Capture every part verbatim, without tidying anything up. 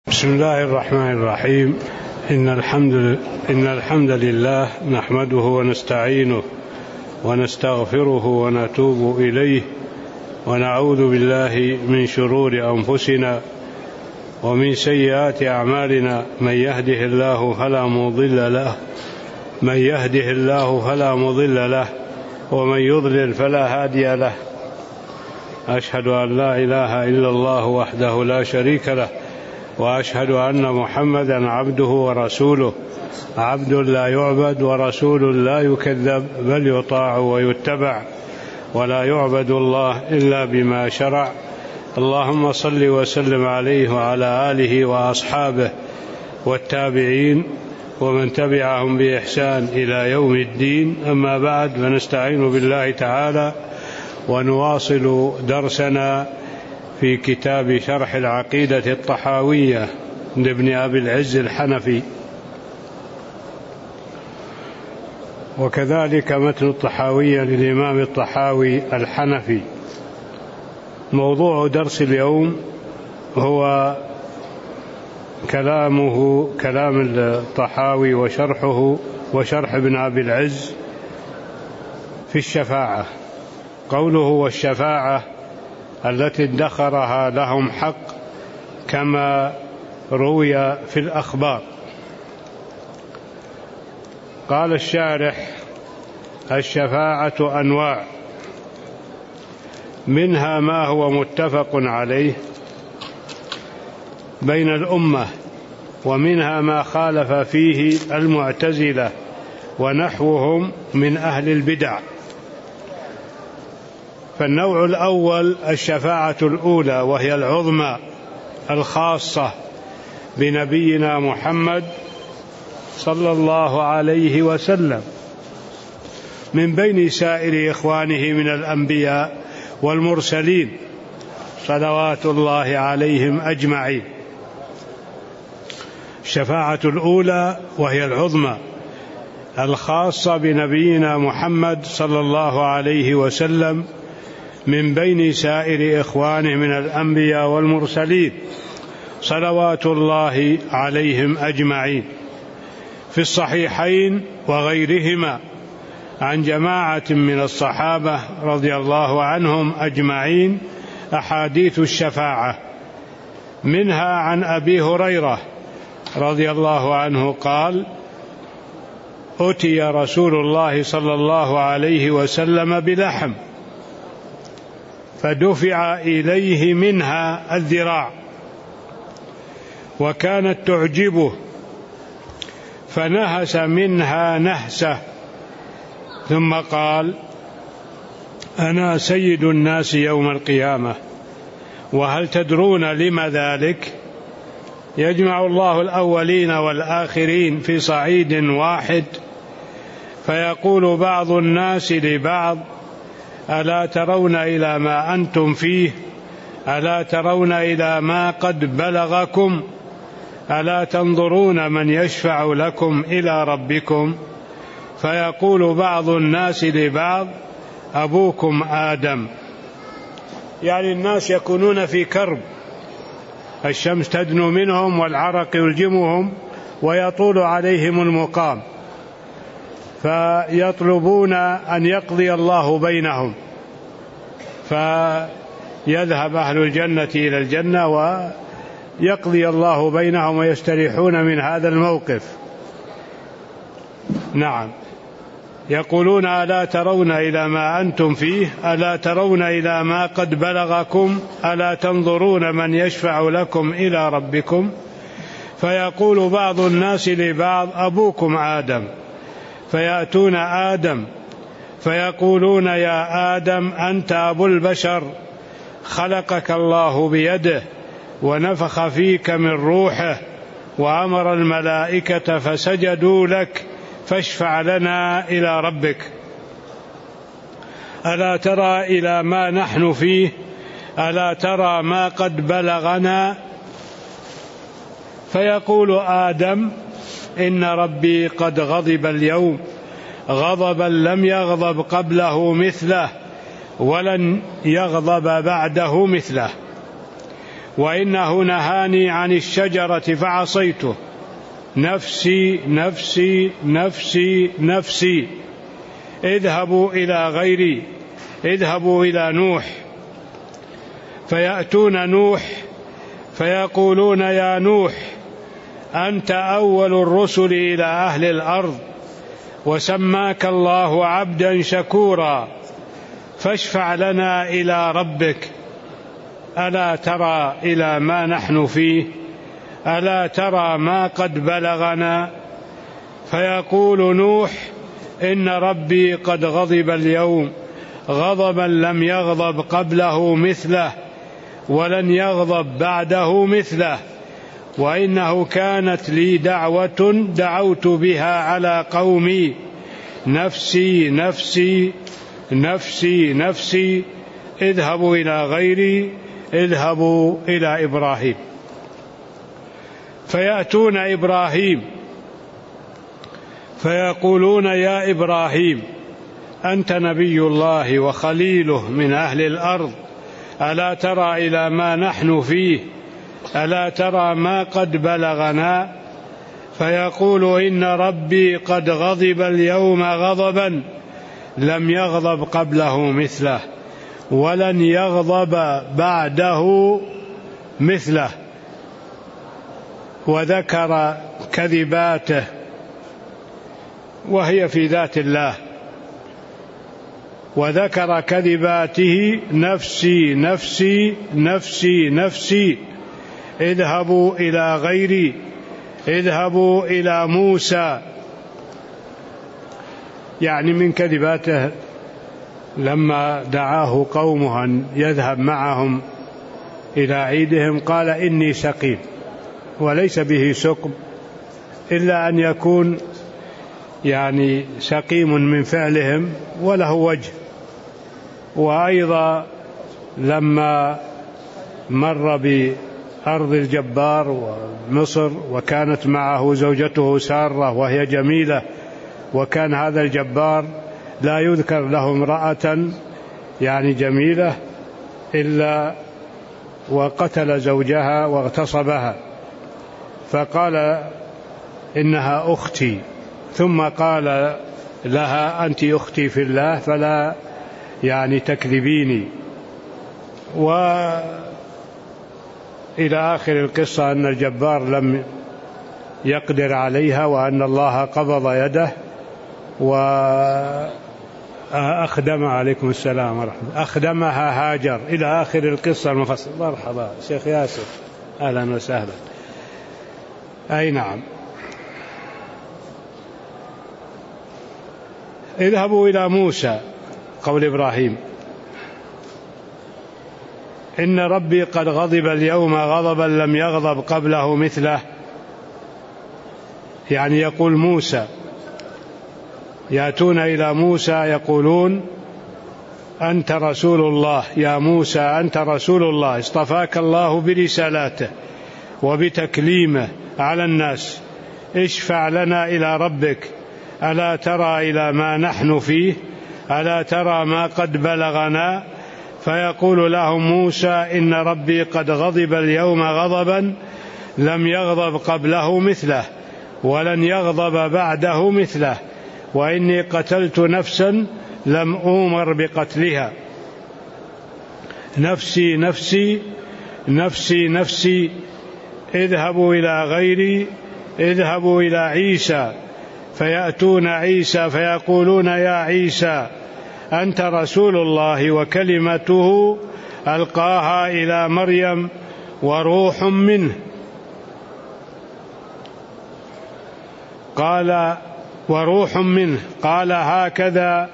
بسم الله الرحمن الرحيم. إن الحمد, إن الحمد لله نحمده ونستعينه ونستغفره ونتوب إليه ونعوذ بالله من شرور أنفسنا ومن سيئات أعمالنا. من يهده الله فلا مضل له من يهده الله فلا مضل له ومن يضلل فلا هادي له. أشهد أن لا إله إلا الله وحده لا شريك له وأشهد أن محمدا عبده ورسوله. عبد لا يعبد ورسول لا يكذب بل يطاع ويتبع ولا يعبد الله إلا بما شرع. اللهم صل وسلم عليه وعلى آله وأصحابه والتابعين ومن تبعهم بإحسان إلى يوم الدين. أما بعد، فنستعين بالله تعالى ونواصل درسنا في كتاب شرح العقيدة الطحاوية لابن أبي العز الحنفي، وكذلك متن الطحاوية للإمام الطحاوي الحنفي. موضوع درس اليوم هو كلامه كلام الطحاوي وشرحه وشرح ابن أبي العز في الشفاعة. قوله والشفاعة التي ادخرها لهم حق كما روي في الأخبار. قال الشارح: الشفاعة أنواع، منها ما هو متفق عليه بين الأمة، ومنها ما خالف فيه المعتزلة ونحوهم من أهل البدع. فالنوع الأول الشفاعة الأولى، وهي العظمى الخاصة بنبينا محمد صلى الله عليه وسلم من بين سائر إخوانه من الأنبياء والمرسلين صلوات الله عليهم أجمعين. الشفاعة الأولى وهي العظمى الخاصة بنبينا محمد صلى الله عليه وسلم من بين سائر إخوانه من الأنبياء والمرسلين صلوات الله عليهم أجمعين. في الصحيحين وغيرهما عن جماعة من الصحابة رضي الله عنهم أجمعين أحاديث الشفاعة، منها عن أبي هريرة رضي الله عنه قال: أتي رسول الله صلى الله عليه وسلم بلحم فدفع إليه منها الذراع وكانت تعجبه، فنهس منها نهسة ثم قال: أنا سيد الناس يوم القيامة، وهل تدرون لم ذلك؟ يجمع الله الأولين والآخرين في صعيد واحد، فيقول بعض الناس لبعض: ألا ترون إلى ما أنتم فيه؟ ألا ترون إلى ما قد بلغكم؟ ألا تنظرون من يشفع لكم إلى ربكم؟ فيقول بعض الناس لبعض: أبوكم آدم. يعني الناس يكونون في كرب، الشمس تدنو منهم والعرق يلجمهم ويطول عليهم المقام، فيطلبون أن يقضي الله بينهم، فيذهب أهل الجنة إلى الجنة ويقضي الله بينهم ويستريحون من هذا الموقف. نعم، يقولون: ألا ترون إلى ما أنتم فيه؟ ألا ترون إلى ما قد بلغكم؟ ألا تنظرون من يشفع لكم إلى ربكم؟ فيقول بعض الناس لبعض: أبوكم آدم. فيأتون آدم فيقولون: يا آدم، أنت أبو البشر، خلقك الله بيده ونفخ فيك من روحه وأمر الملائكة فسجدوا لك، فاشفع لنا إلى ربك. ألا ترى إلى ما نحن فيه؟ ألا ترى ما قد بلغنا؟ فيقول آدم: إن ربي قد غضب اليوم غضبا لم يغضب قبله مثله ولن يغضب بعده مثله. وإنه نهاني عن الشجرة فعصيته، نفسي نفسي نفسي نفسي، اذهبوا إلى غيري، اذهبوا إلى نوح. فيأتون نوح فيقولون يا نوح أنت أول الرسل إلى أهل الأرض، وسماك الله عبدا شكورا، فاشفع لنا إلى ربك، ألا ترى إلى ما نحن فيه، ألا ترى ما قد بلغنا. فيقول نوح إن ربي قد غضب اليوم غضبا لم يغضب قبله مثله ولن يغضب بعده مثله، وإنه كانت لي دعوة دعوت بها على قومي، نفسي نفسي نفسي نفسي، اذهبوا إلى غيري، اذهبوا إلى إبراهيم. فيأتون إبراهيم فيقولون يا إبراهيم أنت نبي الله وخليله من أهل الأرض، ألا ترى إلى ما نحن فيه، ألا ترى ما قد بلغنا. فيقول إن ربي قد غضب اليوم غضبا لم يغضب قبله مثله ولن يغضب بعده مثله، وذكر كذباته وهي في ذات الله، وذكر كذباته نفسي نفسي نفسي نفسي، اذهبوا إلى غيري، اذهبوا إلى موسى. يعني من كذباته لما دعاه قومه أن يذهب معهم إلى عيدهم قال إني سقيم، وليس به سقم إلا أن يكون يعني سقيم من فعلهم وله وجه. وأيضا لما مر بأرض الجبار ومصر وكانت معه زوجته سارة وهي جميلة، وكان هذا الجبار لا يذكر له امرأة يعني جميلة إلا وقتل زوجها واغتصبها، فقال إنها أختي، ثم قال لها أنت أختي في الله فلا يعني تكذبيني. وإلى آخر القصة أن الجبار لم يقدر عليها وأن الله قبض يده وأخدم عليكم السلام ورحمة أخدمها هاجر إلى آخر القصة المفصلة. مرحبا شيخ ياسر، أهلا وسهلا. أي نعم. اذهبوا إلى موسى، قول إبراهيم إن ربي قد غضب اليوم غضبا لم يغضب قبله مثله، يعني يقول موسى، يأتون إلى موسى يقولون أنت رسول الله، يا موسى أنت رسول الله، اصطفاك الله برسالاته وبتكليمه على الناس، اشفع لنا إلى ربك، ألا ترى إلى ما نحن فيه، ألا ترى ما قد بلغنا. فيقول لهم موسى إن ربي قد غضب اليوم غضبا لم يغضب قبله مثله ولن يغضب بعده مثله، وإني قتلت نفسا لم أؤمر بقتلها، نفسي نفسي نفسي نفسي، اذهبوا إلى غيري، اذهبوا إلى عيسى. فيأتون عيسى فيقولون يا عيسى أنت رسول الله وكلمته ألقاها إلى مريم وروح منه. قال وروح منه، قال هكذا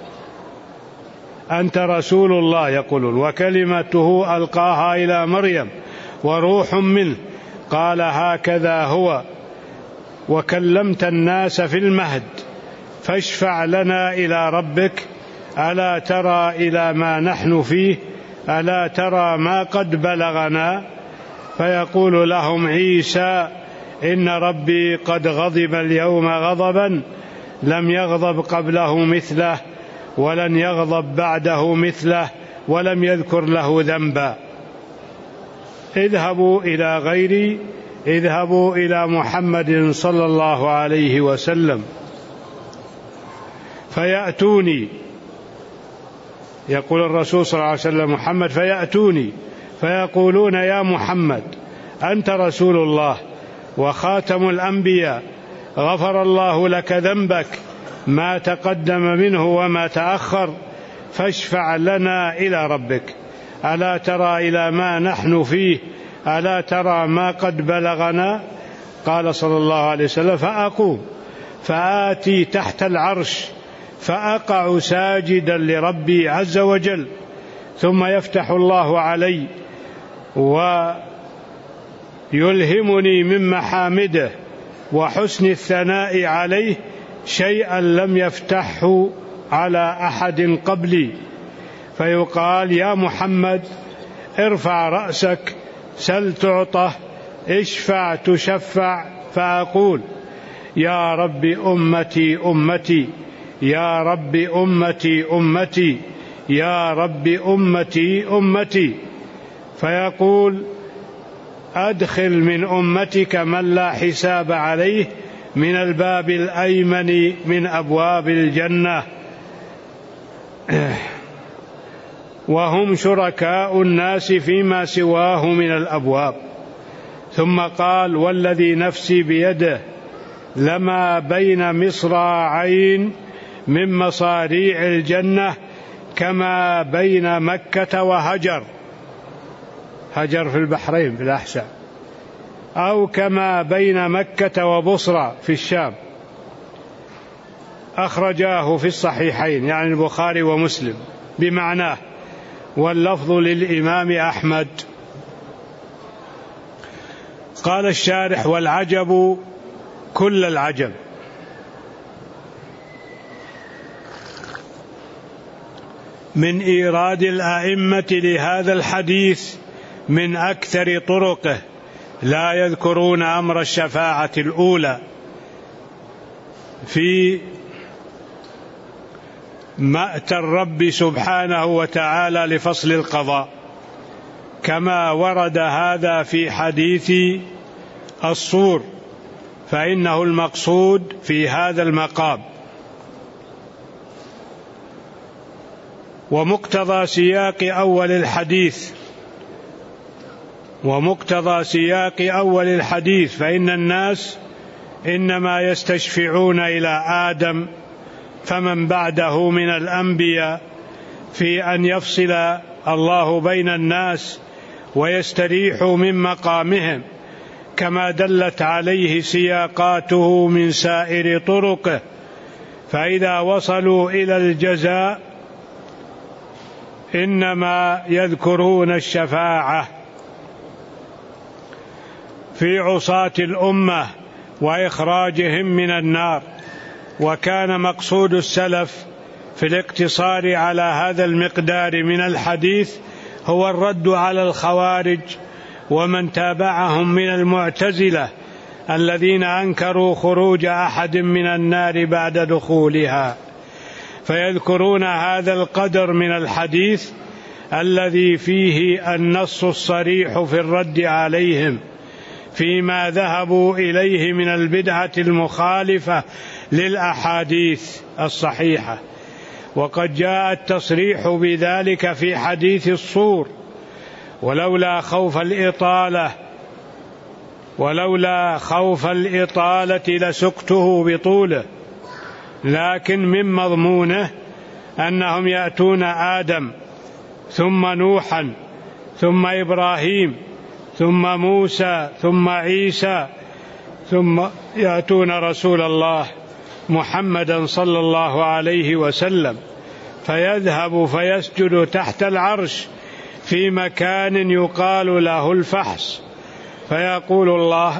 أنت رسول الله يقولون، وكلمته ألقاها إلى مريم وروح منه، قال هكذا هو، وكلمت الناس في المهد، فاشفع لنا إلى ربك، ألا ترى إلى ما نحن فيه، ألا ترى ما قد بلغنا. فيقول لهم عيسى إن ربي قد غضب اليوم غضبا لم يغضب قبله مثله ولن يغضب بعده مثله ولم يذكر له ذنبا. اذهبوا إلى غيري، اذهبوا إلى محمد صلى الله عليه وسلم فيأتوني. يقول الرسول صلى الله عليه وسلم محمد فيأتوني فيقولون يا محمد أنت رسول الله وخاتم الأنبياء، غفر الله لك ذنبك ما تقدم منه وما تأخر، فاشفع لنا إلى ربك، ألا ترى إلى ما نحن فيه، ألا ترى ما قد بلغنا؟ قال صلى الله عليه وسلم فأقوم فآتي تحت العرش فأقع ساجدا لربي عز وجل، ثم يفتح الله علي ويلهمني من محامده وحسن الثناء عليه شيئا لم يفتحه على أحد قبلي، فيقال يا محمد ارفع رأسك سل تعطه، اشفع تشفع، فأقول يا رب أمتي أمتي، يا رب أمتي أمتي، يا رب أمتي أمتي، فيقول أدخل من أمتك من لا حساب عليه من الباب الأيمن من أبواب الجنة، وهم شركاء الناس فيما سواه من الأبواب. ثم قال والذي نفسي بيده لما بين مصراعين من مصاريع الجنة كما بين مكة وهجر، هجر في البحرين في الأحساء، أو كما بين مكة وبصرى في الشام. أخرجاه في الصحيحين يعني البخاري ومسلم بمعناه، واللفظ للإمام أحمد. قال الشارح والعجب كل العجب من إيراد الأئمة لهذا الحديث من أكثر طرقه لا يذكرون أمر الشفاعة الأولى في مأتى الرب سبحانه وتعالى لفصل القضاء، كما ورد هذا في حديث الصور، فإنه المقصود في هذا المقام. ومقتضى سياق أول الحديث ومقتضى سياق أول الحديث فإن الناس إنما يستشفعون إلى آدم فمن بعده من الأنبياء في أن يفصل الله بين الناس ويستريحوا من مقامهم، كما دلت عليه سياقاته من سائر طرقه. فإذا وصلوا إلى الجزاء إنما يذكرون الشفاعة في عصاة الأمة وإخراجهم من النار. وكان مقصود السلف في الاقتصار على هذا المقدار من الحديث هو الرد على الخوارج ومن تابعهم من المعتزلة الذين أنكروا خروج أحد من النار بعد دخولها، فيذكرون هذا القدر من الحديث الذي فيه النص الصريح في الرد عليهم فيما ذهبوا إليه من البدعة المخالفة للأحاديث الصحيحة. وقد جاء التصريح بذلك في حديث الصور، ولولا خوف الإطالة ولولا خوف الإطالة لسقته بطوله، لكن من مضمونه أنهم يأتون آدم ثم نوحا ثم إبراهيم ثم موسى ثم عيسى ثم يأتون رسول الله محمدا صلى الله عليه وسلم، فيذهب فيسجد تحت العرش في مكان يقال له الفحص، فيقول الله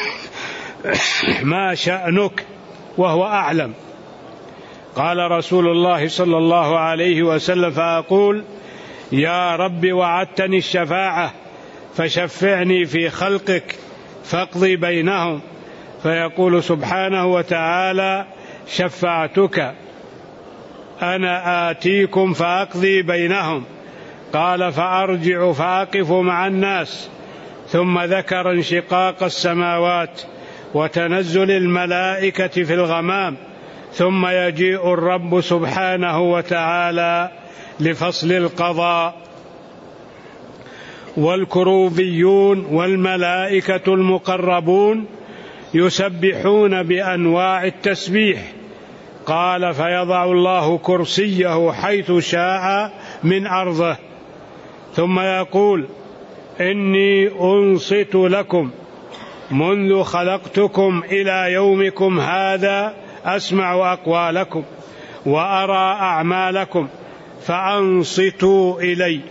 ما شأنك وهو أعلم. قال رسول الله صلى الله عليه وسلم فأقول يا رب وعدتني الشفاعة فشفعني في خلقك فاقضي بينهم، فيقول سبحانه وتعالى شفعتك أنا آتيكم فأقضي بينهم. قال فأرجع فأقف مع الناس ثم ذكر انشقاق السماوات وتنزل الملائكة في الغمام، ثم يجيء الرب سبحانه وتعالى لفصل القضاء. والكروبيون والملائكة المقربون يسبحون بأنواع التسبيح. قال: فيضع الله كرسيه حيث شاء من أرضه، ثم يقول: إني أنصت لكم منذ خلقتكم إلى يومكم هذا، أسمع أقوالكم وأرى أعمالكم، فأنصتوا إلي،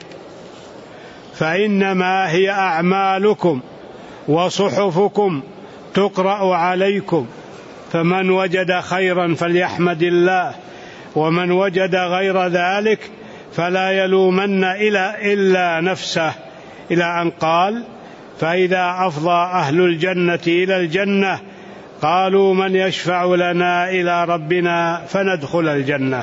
فإنما هي أعمالكم وصحفكم تقرأ عليكم، فمن وجد خيرا فليحمد الله، ومن وجد غير ذلك فلا يلومن إلا نفسه، إلى أن قال: فإذا أفضى أهل الجنة إلى الجنة قالوا: من يشفع لنا إلى ربنا فندخل الجنة؟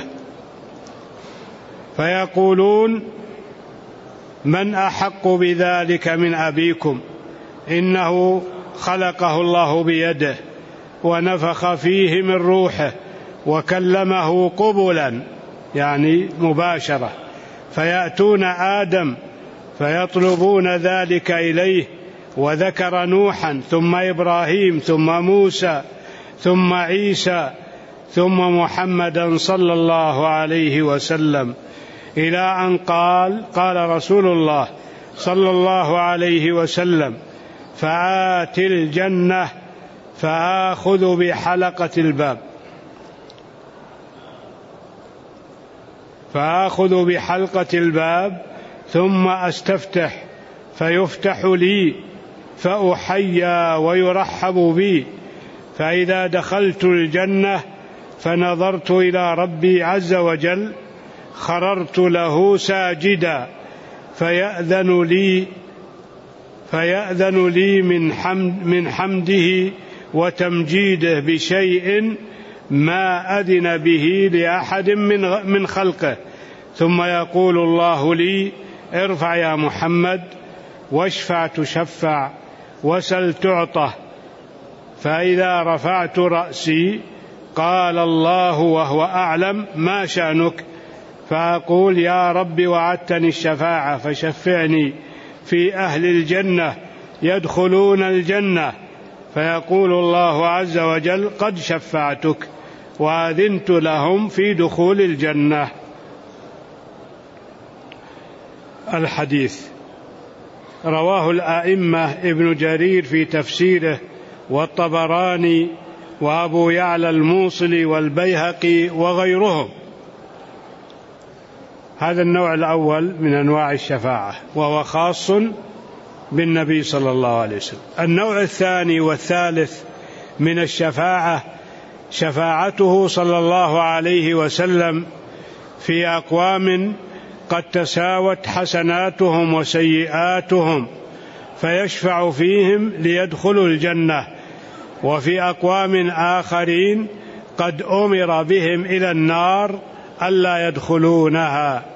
فيقولون: من أحق بذلك من أبيكم؟ إنه خلقه الله بيده ونفخ فيه من روحه وكلمه قبلا، يعني مباشرة. فيأتون آدم فيطلبون ذلك إليه، وذكر نوحا ثم إبراهيم ثم موسى ثم عيسى ثم محمدا صلى الله عليه وسلم، إلى أن قال: قال رسول الله صلى الله عليه وسلم: فآت الجنة فآخذ بحلقة الباب فآخذ بحلقة الباب ثم أستفتح فيفتح لي فأحيا ويرحب بي، فإذا دخلت الجنة فنظرت إلى ربي عز وجل خررت له ساجدا، فيأذن لي فيأذن لي من حمد من حمده وتمجيده بشيء ما أذن به لأحد من من خلقه، ثم يقول الله لي: ارفع يا محمد، واشفع تشفع، وسل تعطى. فإذا رفعت رأسي قال الله وهو أعلم: ما شأنك؟ فأقول: يا رب وعدتني الشفاعة فشفعني في أهل الجنة يدخلون الجنة. فيقول الله عز وجل: قد شفعتك وأذنت لهم في دخول الجنة. الحديث رواه الأئمة ابن جرير في تفسيره، والطبراني، وأبو يعلى الموصلي، والبيهقي، وغيرهم. هذا النوع الأول من أنواع الشفاعة، وهو خاص بالنبي صلى الله عليه وسلم. النوع الثاني والثالث من الشفاعة شفاعته صلى الله عليه وسلم في أقوام قد تساوت حسناتهم وسيئاتهم، فيشفع فيهم ليدخلوا الجنة، وفي أقوام آخرين قد أمر بهم إلى النار ألا يدخلونها.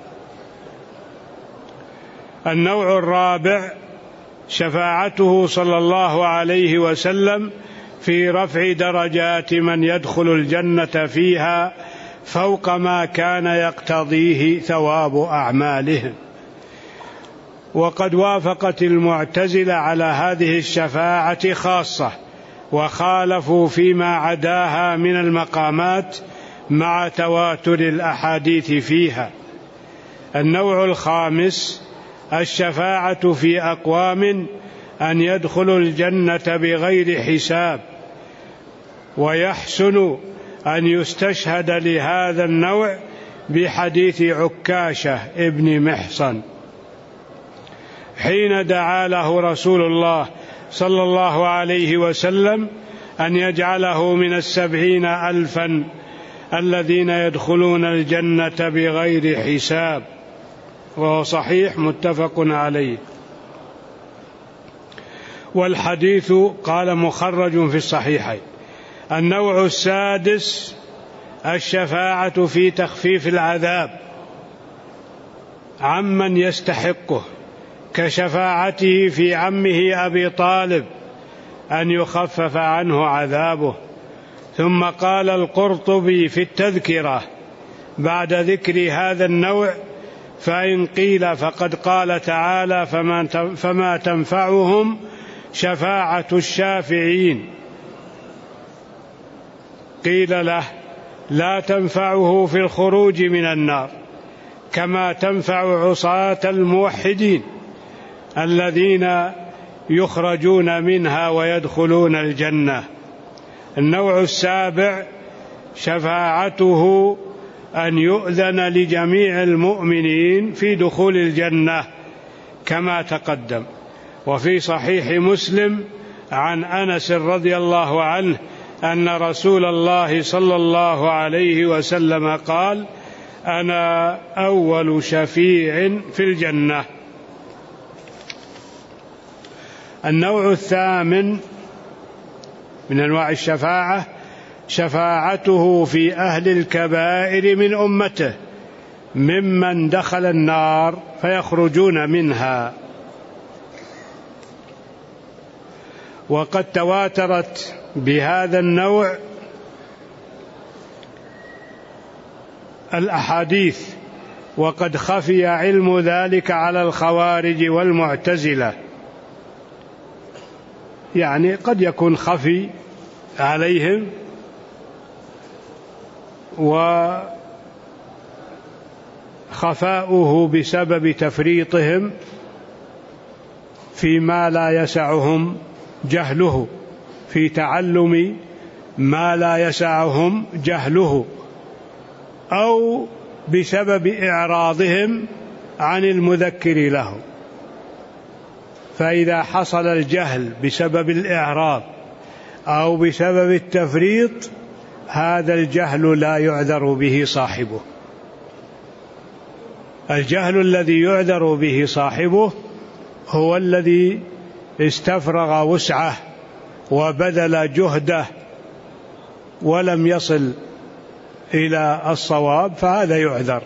النوع الرابع شفاعته صلى الله عليه وسلم في رفع درجات من يدخل الجنة فيها فوق ما كان يقتضيه ثواب أعمالهم. وقد وافقت المعتزلة على هذه الشفاعة خاصة، وخالفوا فيما عداها من المقامات مع تواتر الأحاديث فيها. النوع الخامس الشفاعة في أقوام أن يدخلوا الجنة بغير حساب، ويحسن أن يستشهد لهذا النوع بحديث عكاشة ابن محصن حين دعا له رسول الله صلى الله عليه وسلم أن يجعله من السبعين ألفا الذين يدخلون الجنة بغير حساب، وهو صحيح متفق عليه. والحديث قال مخرج في الصحيحين. النوع السادس الشفاعة في تخفيف العذاب عمن يستحقه، كشفاعته في عمه أبي طالب أن يخفف عنه عذابه. ثم قال القرطبي في التذكرة بعد ذكر هذا النوع: فإن قيل فقد قال تعالى: فما تنفعهم شفاعة الشافعين. قيل له: لا تنفعه في الخروج من النار كما تنفع عصاة الموحدين الذين يخرجون منها ويدخلون الجنة. النوع السابع شفاعته أن يؤذن لجميع المؤمنين في دخول الجنة كما تقدم. وفي صحيح مسلم عن أنس رضي الله عنه أن رسول الله صلى الله عليه وسلم قال: أنا أول شفيع في الجنة. النوع الثامن من أنواع الشفاعة شفاعته في أهل الكبائر من أمته ممن دخل النار فيخرجون منها. وقد تواترت بهذا النوع الأحاديث، وقد خفي علم ذلك على الخوارج والمعتزلة، يعني قد يكون خفي عليهم وخفاؤه بسبب تفريطهم فيما لا يسعهم جهله، في تعلم ما لا يسعهم جهله، أو بسبب إعراضهم عن المذكر له. فإذا حصل الجهل بسبب الإعراض أو بسبب التفريط، هذا الجهل لا يعذر به صاحبه. الجهل الذي يعذر به صاحبه هو الذي استفرغ وسعه وبذل جهده ولم يصل إلى الصواب، فهذا يعذر.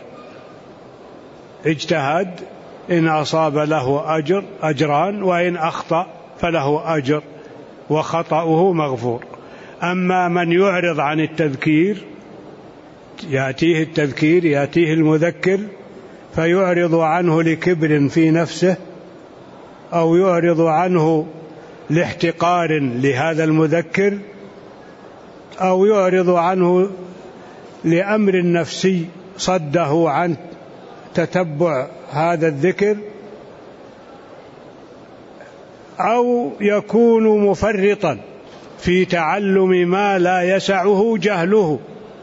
اجتهد، إن أصاب له أجر أجران، وإن أخطأ فله أجر وخطأه مغفور. أما من يعرض عن التذكير، يأتيه التذكير، يأتيه المذكر فيعرض عنه لكبر في نفسه، أو يعرض عنه لاحتقار لهذا المذكر، أو يعرض عنه لأمر نفسي صده عن تتبع هذا الذكر، أو يكون مفرطا في تعلم ما لا يسعه جهله،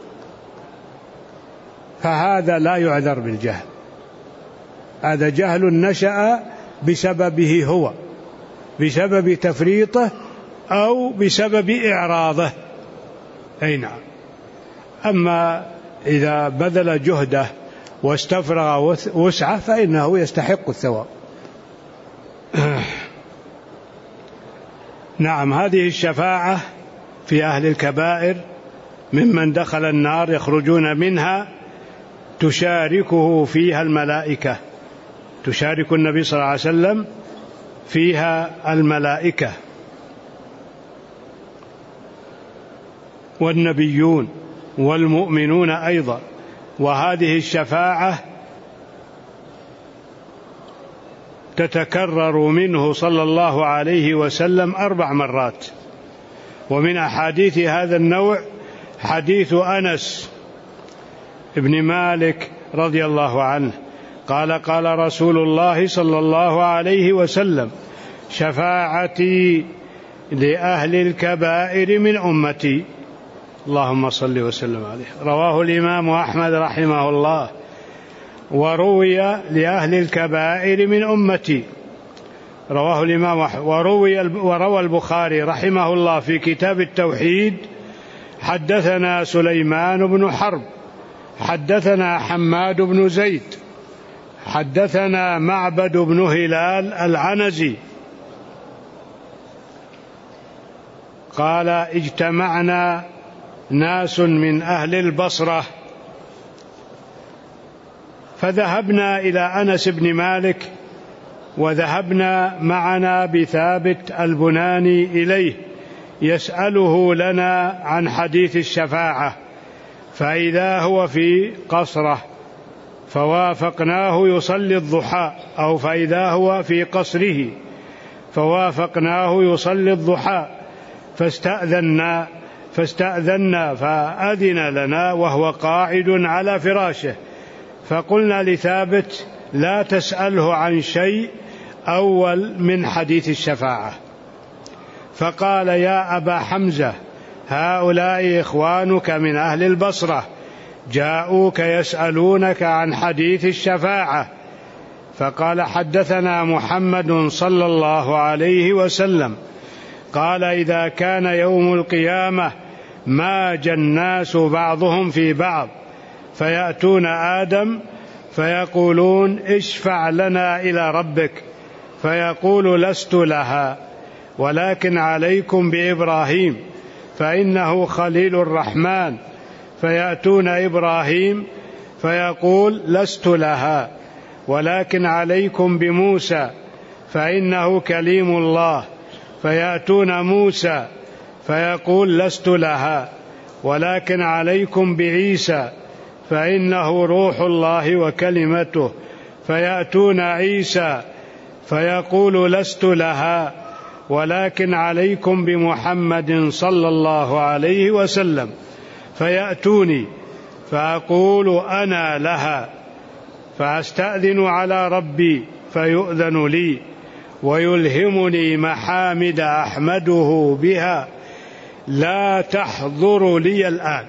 فهذا لا يعذر بالجهل. هذا جهل نشأ بسببه هو، بسبب تفريطه أو بسبب إعراضه. أي نعم. أما إذا بذل جهده واستفرغ وسعه فإنه يستحق الثواب. نعم، هذه الشفاعة في أهل الكبائر ممن دخل النار يخرجون منها تشاركه فيها الملائكة، تشارك النبي صلى الله عليه وسلم فيها الملائكة والنبيون والمؤمنون أيضا. وهذه الشفاعة تتكرر منه صلى الله عليه وسلم أربع مرات. ومن أحاديث هذا النوع حديث أنس ابن مالك رضي الله عنه قال: قال رسول الله صلى الله عليه وسلم: شفاعتي لأهل الكبائر من أمتي. اللهم صل وسلم عليه. رواه الإمام أحمد رحمه الله. وروي لأهل الكبائر من أمتي، رواه الإمام أحمد. وروي وروى البخاري رحمه الله في كتاب التوحيد: حدثنا سليمان بن حرب حدثنا حماد بن زيد حدثنا معبد بن هلال العنزي قال: اجتمعنا ناس من أهل البصرة فذهبنا إلى أنس بن مالك وذهبنا معنا بثابت البناني إليه يسأله لنا عن حديث الشفاعة، فإذا هو في قصره فوافقناه يصلي الضحى، أو فإذا هو في قصره فوافقناه يصلي الضحى فاستأذنا فاستأذنا فأذن لنا وهو قاعد على فراشه، فقلنا لثابت لا تسأله عن شيء أول من حديث الشفاعة. فقال يا أبا حمزة هؤلاء إخوانك من أهل البصرة جاءوك يسألونك عن حديث الشفاعة. فقال حدثنا محمد صلى الله عليه وسلم قال إذا كان يوم القيامة ماج الناس بعضهم في بعض فيأتون آدم فيقولون اشفع لنا إلى ربك، فيقول لست لها ولكن عليكم بإبراهيم فإنه خليل الرحمن، فيأتون إبراهيم فيقول لست لها ولكن عليكم بموسى فإنه كليم الله، فيأتون موسى فيقول لست لها ولكن عليكم بعيسى فإنه روح الله وكلمته، فيأتون عيسى فيقول لست لها ولكن عليكم بمحمد صلى الله عليه وسلم، فيأتوني فأقول أنا لها فأستأذن على ربي فيؤذن لي ويلهمني محامد أحمده بها لا تحضر لي الآن،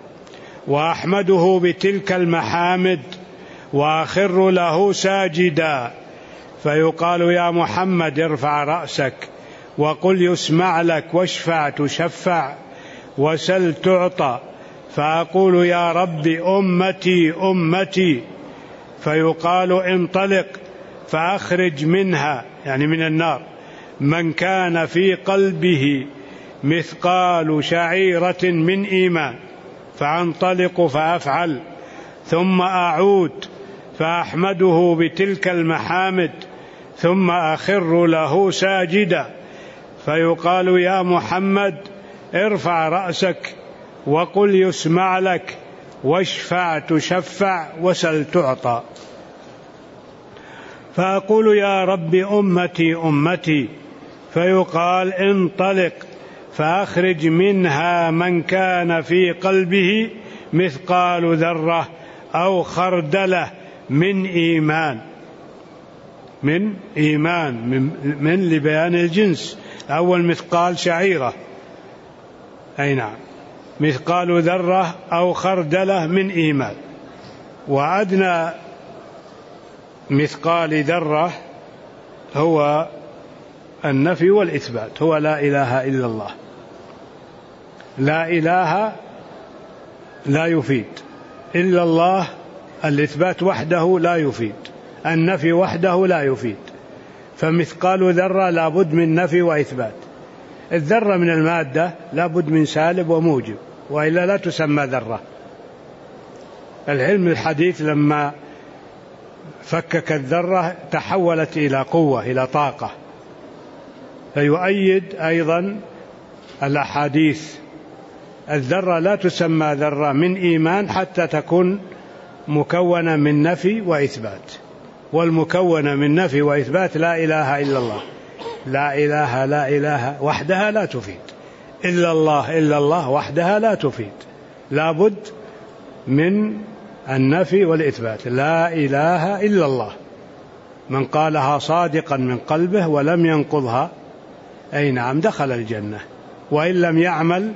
وأحمده بتلك المحامد وأخر له ساجدا، فيقال يا محمد ارفع رأسك وقل يسمع لك واشفع تشفع وسل تعطى، فأقول يا رب أمتي أمتي، فيقال انطلق فأخرج منها يعني من النار من كان في قلبه مثقال شعيرة من إيمان، فأنطلق فأفعل ثم أعود فأحمده بتلك المحامد ثم أخر له ساجدا، فيقال يا محمد ارفع رأسك وقل يسمع لك واشفع تشفع وسل تعطى، فأقول يا رب أمتي أمتي، فيقال انطلق فأخرج منها من كان في قلبه مثقال ذرة أو خردلة من إيمان من إيمان من, من لبيان الجنس، أول مثقال شعيرة أي نعم مثقال ذرة أو خردلة من إيمان، وأدنى مثقال ذرة هو النفي والإثبات، هو لا إله إلا الله. لا إله لا يفيد إلا الله، الإثبات وحده لا يفيد، النفي وحده لا يفيد، فمثقال ذرة لا بد من نفي وإثبات. الذرة من المادة لا بد من سالب وموجب، وإلا لا تسمى ذرة. العلم الحديث لما فكك الذرة تحولت إلى قوة إلى طاقة، فيؤيد أيضا الأحاديث. الذرة لا تسمى ذرة من إيمان حتى تكون مكونة من نفي وإثبات، والمكونة من نفي وإثبات لا إله إلا الله. لا إله لا إله وحدها لا تفيد، إلا الله إلا الله وحدها لا تفيد، لا بد من النفي والإثبات. لا إله إلا الله، من قالها صادقا من قلبه ولم ينقضها أي نعم دخل الجنة، وإن لم يعمل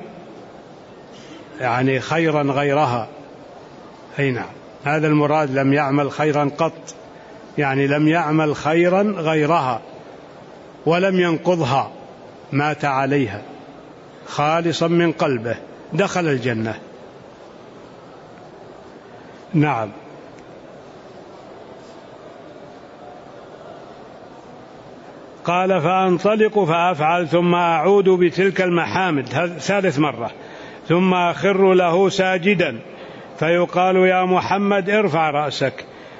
يعني خيرا غيرها أي نعم، هذا المراد، لم يعمل خيرا قط، يعني لم يعمل خيرا غيرها ولم ينقضها، مات عليها خالصا من قلبه دخل الجنة. نعم. قال فأنطلق فأفعل ثم أعود بتلك المحامد ثالث مرة ثم أخر له ساجدا، فيقال يا محمد ارفع رأسك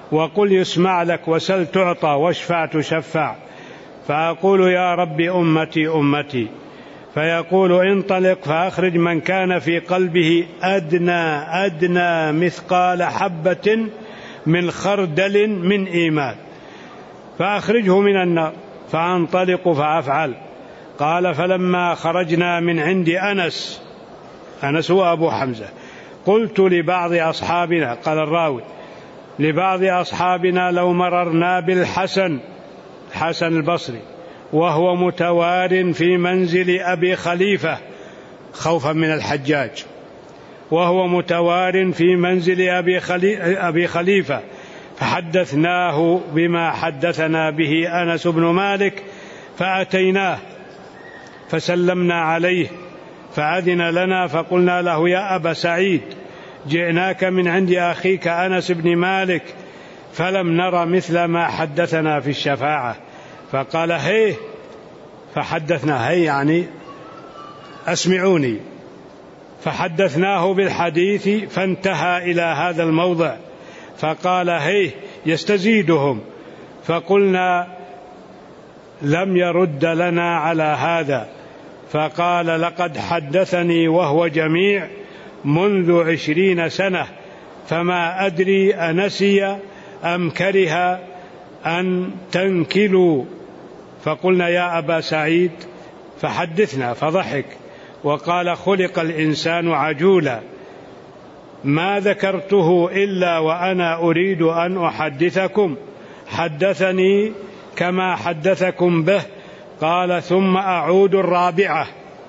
وقل يسمع لك وسل تعطى واشفع تشفع. فأقول يا رب أمتي أمتي، فيقول انطلق فأخرج من كان في قلبه أدنى أدنى مثقال حبة من خردل من إيمان فأخرجه من النار. فأنطلق فأفعل. قال فلما خرجنا من عند أنس، أنس هو أبو حمزة، قلت لبعض أصحابنا، قال الراوي، لبعض أصحابنا لو مررنا بالحسن، حسن البصري، وهو متوار في منزل أبي خليفة خوفا من الحجاج، وهو متوار في منزل أبي, خلي أبي خليفة، فحدثناه بما حدثنا به أنس بن مالك، فأتيناه فسلمنا عليه فأذن لنا، فقلنا له يا أبا سعيد جئناك من عند أخيك أنس بن مالك فلم نرى مثل ما حدثنا في الشفاعة. فقال هيه، فحدثنا، هي يعني أسمعوني، فحدثناه بالحديث فانتهى إلى هذا الموضع فقال هيه يستزيدهم. فقلنا لم يرد لنا على هذا، فقال لقد حدثني وهو جميع منذ عشرين سنة فما أدري أنسي أم كره أن تنكلوا. فقلنا يا أبا سعيد فحدثنا، فضحك وقال خلق الإنسان عجولا، ما ذكرته إلا وأنا أريد أن أحدثكم، حدثني كما حدثكم به. قال ثم أعود الرابعة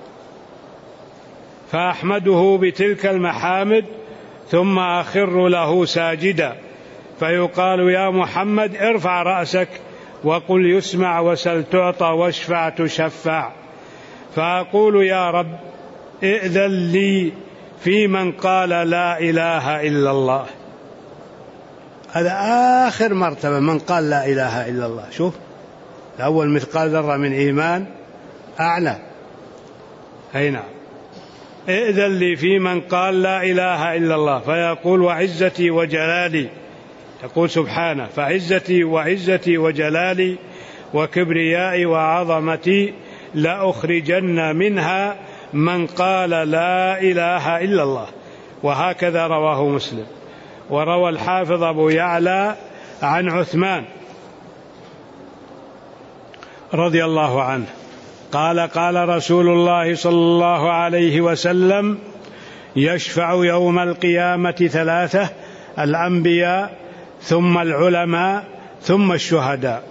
فأحمده بتلك المحامد ثم أخر له ساجدا، فيقال يا محمد ارفع رأسك وقل يسمع وسل تعطى واشفع تشفع. فأقول يا رب ائذن لي في من قال لا إله إلا الله. هذا آخر مرتبة، من قال لا إله إلا الله. شوف الأول مثقال ذرة من إيمان، أعلى. أي نعم، ائذن لي في من قال لا إله إلا الله. فيقول وعزتي وجلالي، يقول سبحانه فعزتي وعزتي وجلالي وكبريائي وعظمتي لأخرجن منها من قال لا إله إلا الله. وهكذا رواه مسلم. وروى الحافظ أبو يعلى عن عثمان رضي الله عنه قال قال رسول الله صلى الله عليه وسلم يشفع يوم القيامة ثلاثة: الأنبياء ثم العلماء ثم الشهداء.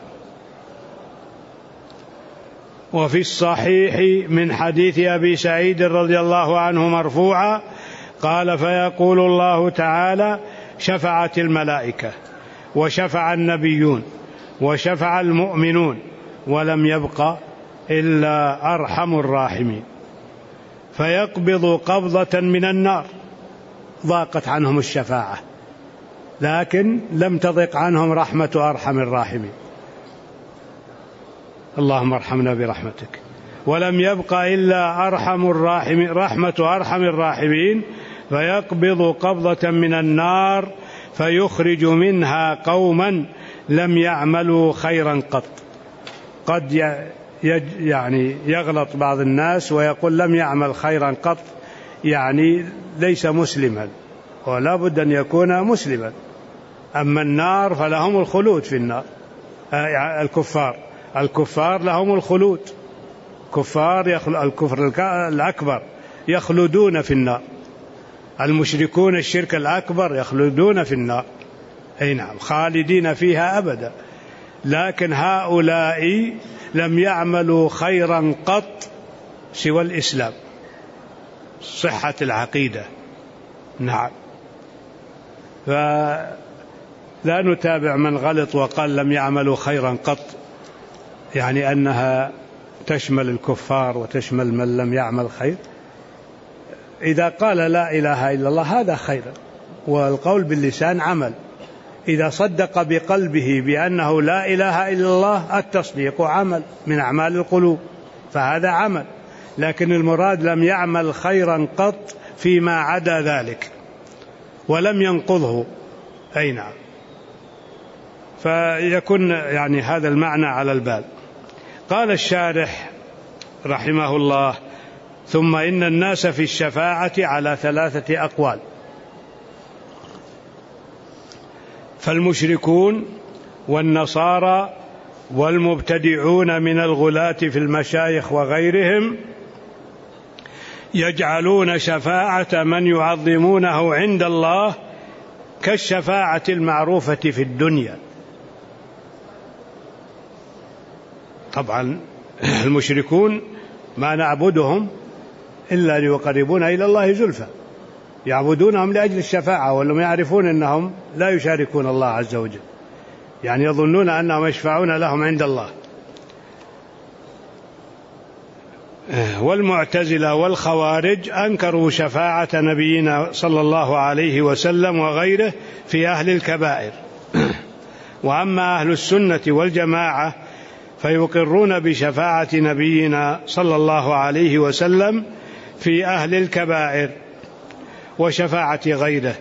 وفي الصحيح من حديث أبي سعيد رضي الله عنه مرفوعا قال فيقول الله تعالى شفعت الملائكة وشفع النبيون وشفع المؤمنون ولم يبق إلا أرحم الراحمين، فيقبض قبضة من النار. ضاقت عنهم الشفاعة لكن لم تضق عنهم رحمة أرحم الراحمين، اللهم ارحمنا برحمتك. ولم يبق إلا أرحم الراحمين، رحمة أرحم الراحمين، فيقبض قبضة من النار فيخرج منها قوما لم يعملوا خيرا قط. قد يعني يغلط بعض الناس ويقول لم يعمل خيرا قط، يعني ليس مسلما، ولا بد أن يكون مسلما. أما النار فلهم الخلود في النار، الكفار الكفار لهم الخلود، كفار الكفر الأكبر يخلدون في النار، المشركون الشرك الأكبر يخلدون في النار، أي نعم، خالدين فيها أبدا. لكن هؤلاء لم يعملوا خيرا قط سوى الإسلام، صحة العقيدة. نعم، فلا نتابع من غلط وقال لم يعملوا خيرا قط، يعني أنها تشمل الكفار وتشمل من لم يعمل خير. إذا قال لا إله إلا الله هذا خير، والقول باللسان عمل. إذا صدق بقلبه بأنه لا إله إلا الله التصديق عمل من أعمال القلوب، فهذا عمل. لكن المراد لم يعمل خيرا قط فيما عدا ذلك ولم ينقضه. أي نعم. فيكون يعني هذا المعنى على البال. قال الشارح رحمه الله: ثم إن الناس في الشفاعة على ثلاثة أقوال: فالمشركون والنصارى والمبتدعون من الغلاة في المشايخ وغيرهم يجعلون شفاعة من يعظمونه عند الله كالشفاعة المعروفة في الدنيا. طبعا المشركون ما نعبدهم إلا ليقربونا إلى الله زلفى، يعبدونهم لأجل الشفاعة، ولم يعرفون أنهم لا يشاركون الله عز وجل، يعني يظنون أنهم يشفعون لهم عند الله. والمعتزلة والخوارج أنكروا شفاعة نبينا صلى الله عليه وسلم وغيره في أهل الكبائر. وأما أهل السنة والجماعة فيقرون بشفاعة نبينا صلى الله عليه وسلم في أهل الكبائر وشفاعة غيره،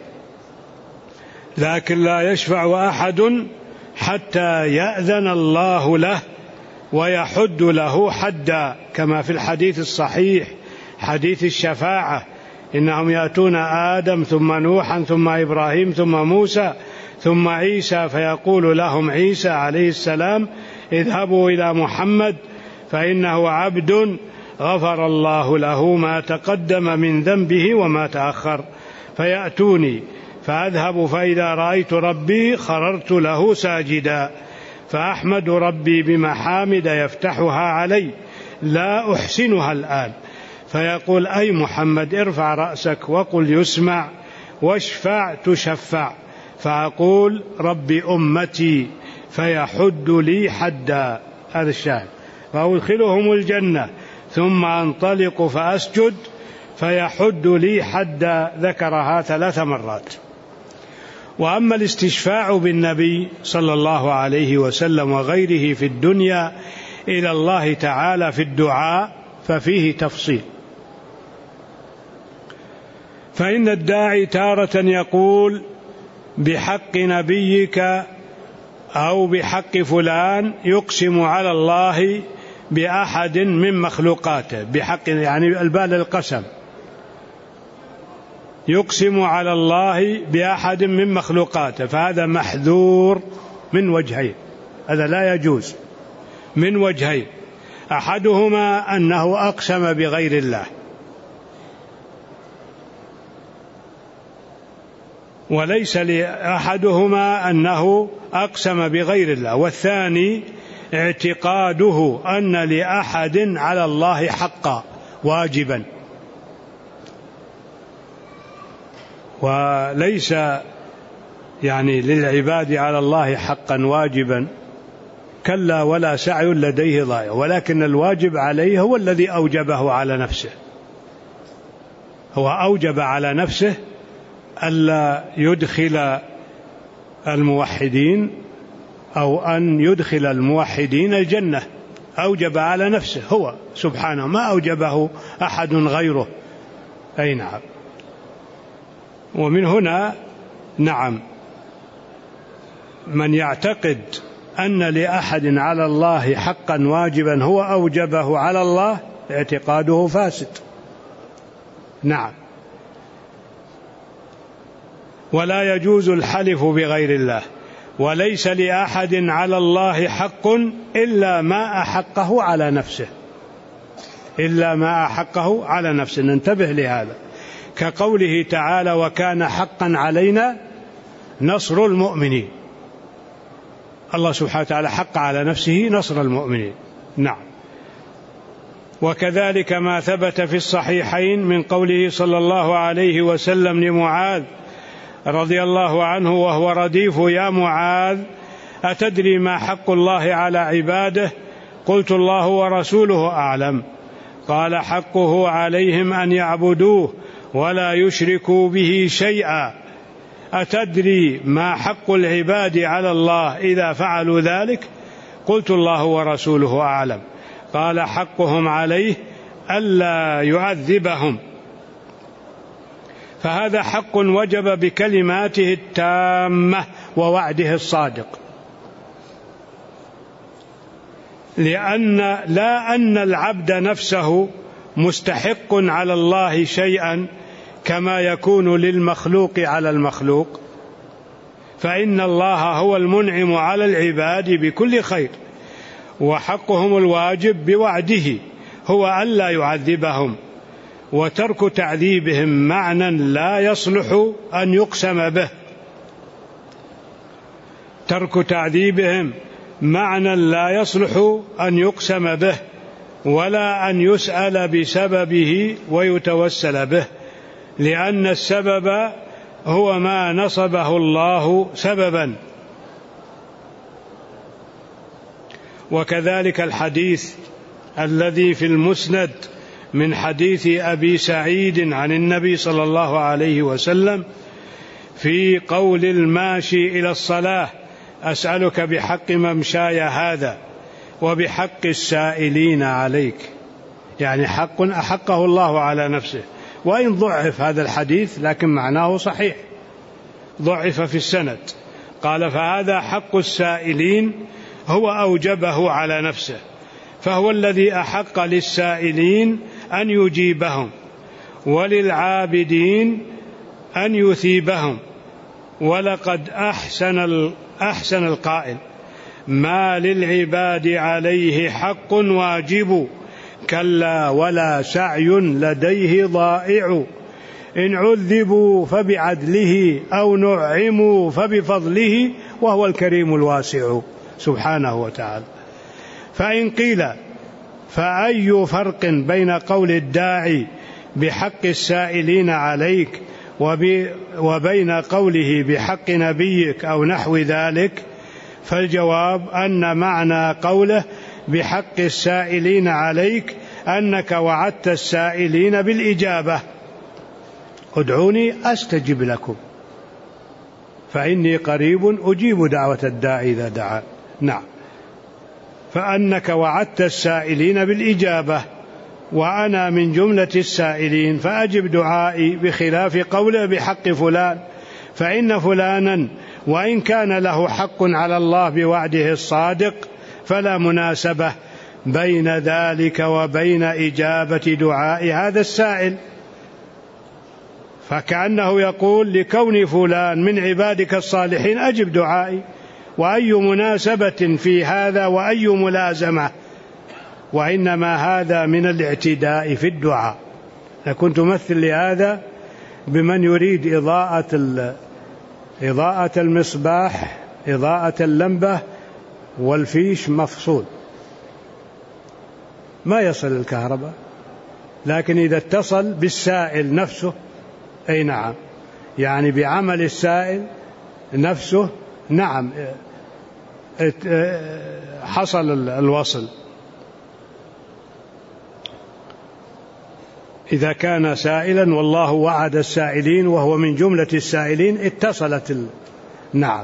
لكن لا يشفع أحد حتى يأذن الله له ويحد له حدا، كما في الحديث الصحيح حديث الشفاعة: إنهم يأتون آدم ثم نوحا ثم إبراهيم ثم موسى ثم عيسى، فيقول لهم عيسى عليه السلام: اذهبوا إلى محمد فإنه عبد غفر الله له ما تقدم من ذنبه وما تأخر، فيأتوني فأذهب فإذا رأيت ربي خررت له ساجدا، فأحمد ربي بمحامد يفتحها علي لا أحسنها الآن، فيقول: أي محمد ارفع رأسك وقل يسمع واشفع تشفع، فأقول: ربي أمتي، فيحد لي حدا. هذا الشاهد. فأدخلهم الجنة ثم أنطلق فأسجد فيحد لي حدا، ذكرها ثلاث مرات. وأما الاستشفاع بالنبي صلى الله عليه وسلم وغيره في الدنيا إلى الله تعالى في الدعاء ففيه تفصيل. فإن الداعي تارة يقول بحق نبيك أو بحق فلان يقسم على الله بأحد من مخلوقاته، بحق يعني البال القسم، يقسم على الله بأحد من مخلوقاته، فهذا محذور من وجهين، هذا لا يجوز من وجهين: أحدهما أنه أقسم بغير الله، وليس لأحدهما أنه أقسم بغير الله، والثاني اعتقاده أن لأحد على الله حقا واجبا، وليس يعني للعباد على الله حقا واجبا، كلا ولا سعي لديه ضائع، ولكن الواجب عليه هو الذي أوجبه على نفسه، هو أوجب على نفسه ألا يدخل الموحدين أو أن يدخل الموحدين الجنة، أوجب على نفسه هو سبحانه، ما أوجبه أحد غيره. أي نعم. ومن هنا نعم من يعتقد أن لأحد على الله حقا واجبا هو أوجبه على الله اعتقاده فاسد. نعم. ولا يجوز الحلف بغير الله، وليس لأحد على الله حق إلا ما أحقه على نفسه، إلا ما أحقه على نفسه، ننتبه لهذا، كقوله تعالى: وكان حقا علينا نصر المؤمنين. الله سبحانه وتعالى حق على نفسه نصر المؤمنين. نعم. وكذلك ما ثبت في الصحيحين من قوله صلى الله عليه وسلم لمعاذ رضي الله عنه وهو رديف: يا معاذ أتدري ما حق الله على عباده؟ قلت: الله ورسوله أعلم. قال: حقه عليهم أن يعبدوه ولا يشركوا به شيئا. أتدري ما حق العباد على الله إذا فعلوا ذلك؟ قلت: الله ورسوله أعلم. قال: حقهم عليه ألا يعذبهم. فهذا حق وجب بكلماته التامة ووعده الصادق، لأن لا أن العبد نفسه مستحق على الله شيئا كما يكون للمخلوق على المخلوق، فإن الله هو المنعم على العباد بكل خير، وحقهم الواجب بوعده هو ألا يعذبهم، وترك تعذيبهم معنى لا يصلح أن يقسم به، ترك تعذيبهم معنى لا يصلح أن يقسم به ولا أن يسأل بسببه ويتوسل به، لأن السبب هو ما نصبه الله سببا. وكذلك الحديث الذي في المسند من حديث أبي سعيد عن النبي صلى الله عليه وسلم في قول الماشي إلى الصلاة: أسألك بحق ممشاي هذا وبحق السائلين عليك، يعني حق أحقه الله على نفسه، وإن ضعف هذا الحديث لكن معناه صحيح، ضعف في السند. قال: فهذا حق السائلين هو أوجبه على نفسه، فهو الذي أحق للسائلين أن يجيبهم، وللعابدين أن يثيبهم. ولقد أحسن أحسن القائل: ما للعباد عليه حق واجب، كلا ولا سعي لديه ضائع، إن عذبوا فبعدله أو نعموا فبفضله، وهو الكريم الواسع سبحانه وتعالى. فإن قيل: فأي فرق بين قول الداعي بحق السائلين عليك وبين قوله بحق نبيك أو نحو ذلك؟ فالجواب أن معنى قوله بحق السائلين عليك أنك وعدت السائلين بالإجابة: ادعوني أستجب لكم فإني قريب أجيب دعوة الداعي إذا دعا. نعم، فأنك وعدت السائلين بالإجابة، وأنا من جملة السائلين فأجب دعائي، بخلاف قوله بحق فلان، فإن فلانا وإن كان له حق على الله بوعده الصادق فلا مناسبة بين ذلك وبين إجابة دعاء هذا السائل، فكأنه يقول: لكون فلان من عبادك الصالحين أجب دعائي، وأي مناسبة في هذا وأي ملازمة؟ وإنما هذا من الاعتداء في الدعاء. كنت أمثل لهذا بمن يريد إضاءة إضاءة المصباح، إضاءة اللمبة والفيش مفصول، ما يصل الكهرباء، لكن إذا اتصل بالسائل نفسه، أي نعم، يعني بعمل السائل نفسه، نعم حصل الوصل. إذا كان سائلا والله وعد السائلين وهو من جملة السائلين اتصلت ال... نعم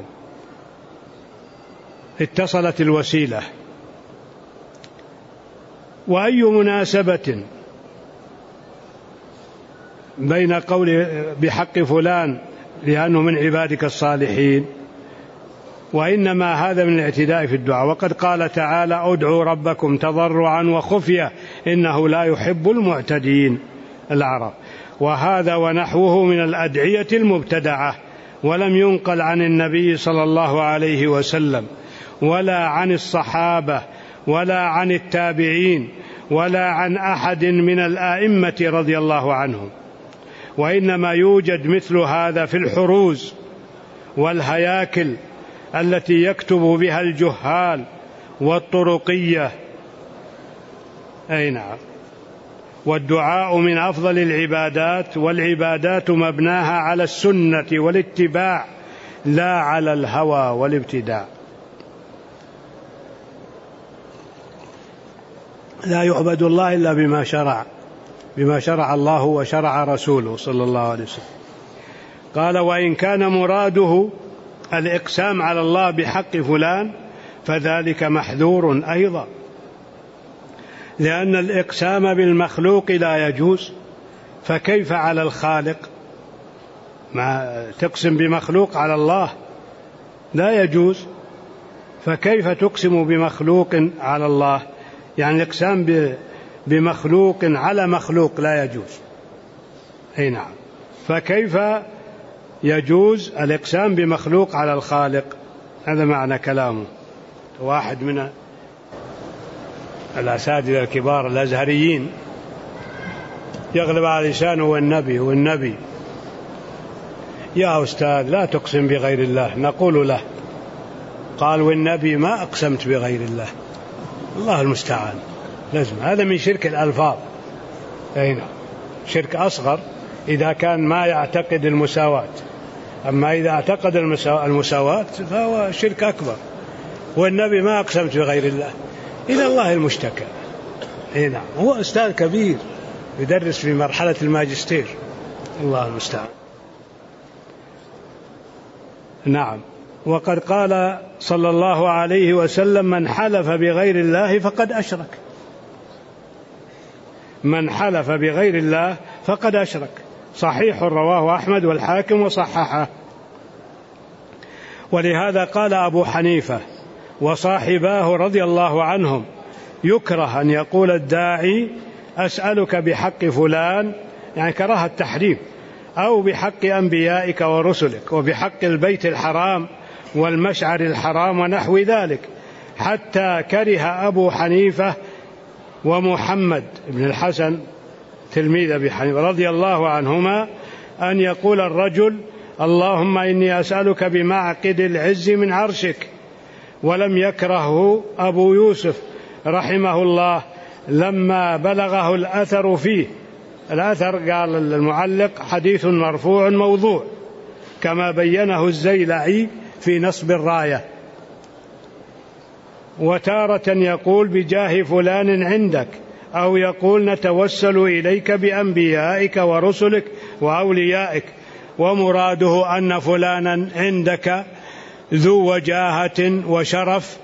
اتصلت الوسيلة. وأي مناسبة بين قول بحق فلان لأنه من عبادك الصالحين، وإنما هذا من الاعتداء في الدعاء. وقد قال تعالى: ادعوا ربكم تضرعا وخفية إنه لا يحب المعتدين، الأعراف. وهذا ونحوه من الأدعية المبتدعة، ولم ينقل عن النبي صلى الله عليه وسلم ولا عن الصحابة ولا عن التابعين ولا عن أحد من الآئمة رضي الله عنهم، وإنما يوجد مثل هذا في الحروز والهياكل التي يكتب بها الجهال والطرقية. أي نعم. والدعاء من أفضل العبادات، والعبادات مبناها على السنة والاتباع لا على الهوى والابتداع. لا يعبد الله إلا بما شرع بما شرع الله وشرع رسوله صلى الله عليه وسلم. قال: وإن كان مراده الإقسام على الله بحق فلان فذلك محذور أيضا، لأن الإقسام بالمخلوق لا يجوز، فكيف على الخالق؟ ما تقسم بمخلوق على الله لا يجوز، فكيف تقسم بمخلوق على الله؟ يعني الإقسام بمخلوق على مخلوق لا يجوز. أي نعم. فكيف يجوز الإقسام بمخلوق على الخالق؟ هذا معنى كلامه. واحد من الأساتذة الكبار الأزهريين يغلب على لسانه والنبي والنبي، يا أستاذ لا تقسم بغير الله. نقول له، قال والنبي ما أقسمت بغير الله. الله المستعان. لازم هذا من شرك الألفاظ. أين شرك أصغر إذا كان ما يعتقد المساواة، أما إذا اعتقد المساواة فهو شرك أكبر. والنبي ما أقسمت بغير الله، إلى الله المشتكى. هنا هو أستاذ كبير يدرس في مرحلة الماجستير. الله المستعان. نعم. وقد قال صلى الله عليه وسلم: من حلف بغير الله فقد أشرك. من حلف بغير الله فقد أشرك. صحيح، رواه أحمد والحاكم وصححه. ولهذا قال أبو حنيفة وصاحباه رضي الله عنهم: يكره أن يقول الداعي أسألك بحق فلان، يعني كراهة التحريم، أو بحق أنبيائك ورسلك، وبحق البيت الحرام والمشعر الحرام ونحو ذلك، حتى كره أبو حنيفة ومحمد بن الحسن تلميذ أبي حنيفة رضي الله عنهما أن يقول الرجل: اللهم إني أسألك بمعقد العز من عرشك. ولم يكرهه أبو يوسف رحمه الله لما بلغه الأثر فيه. الأثر قال المعلق حديث مرفوع موضوع، كما بينه الزيلعي في نصب الراية. وتارة يقول بجاه فلان عندك، أو يقول نتوسل إليك بأنبيائك ورسلك وأوليائك، ومراده أن فلانا عندك ذو وجاهة وشرف.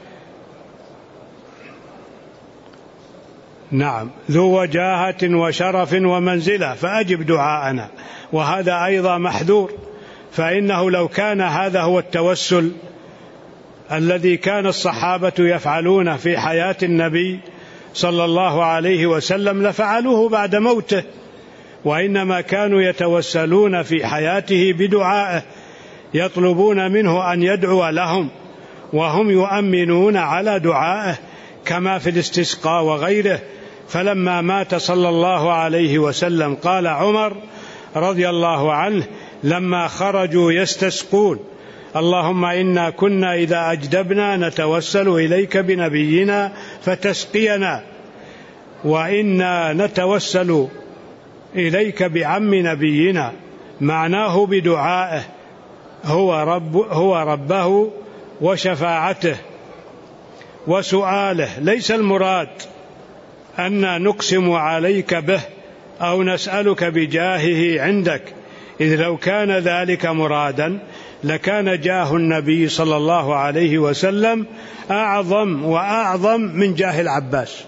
نعم، ذو وجاهة وشرف ومنزلة، فأجب دعاءنا. وهذا أيضا محذور، فإنه لو كان هذا هو التوسل الذي كان الصحابة يفعلونه في حياة النبي صلى الله عليه وسلم لفعلوه بعد موته، وإنما كانوا يتوسلون في حياته بدعائه، يطلبون منه أن يدعو لهم، وهم يؤمنون على دعائه كما في الاستسقاء وغيره. فلما مات صلى الله عليه وسلم قال عمر رضي الله عنه لما خرجوا يستسقون: اللهم إنا كنا إذا أجدبنا نتوسل إليك بنبينا فتسقينا، وإنا نتوسل إليك بعم نبينا. معناه بدعائه هو, رب هو ربه وشفاعته وسؤاله. ليس المراد أن نقسم عليك به أو نسألك بجاهه عندك، إذ لو كان ذلك مرادا لكان جاه النبي صلى الله عليه وسلم أعظم وأعظم من جاه العباس.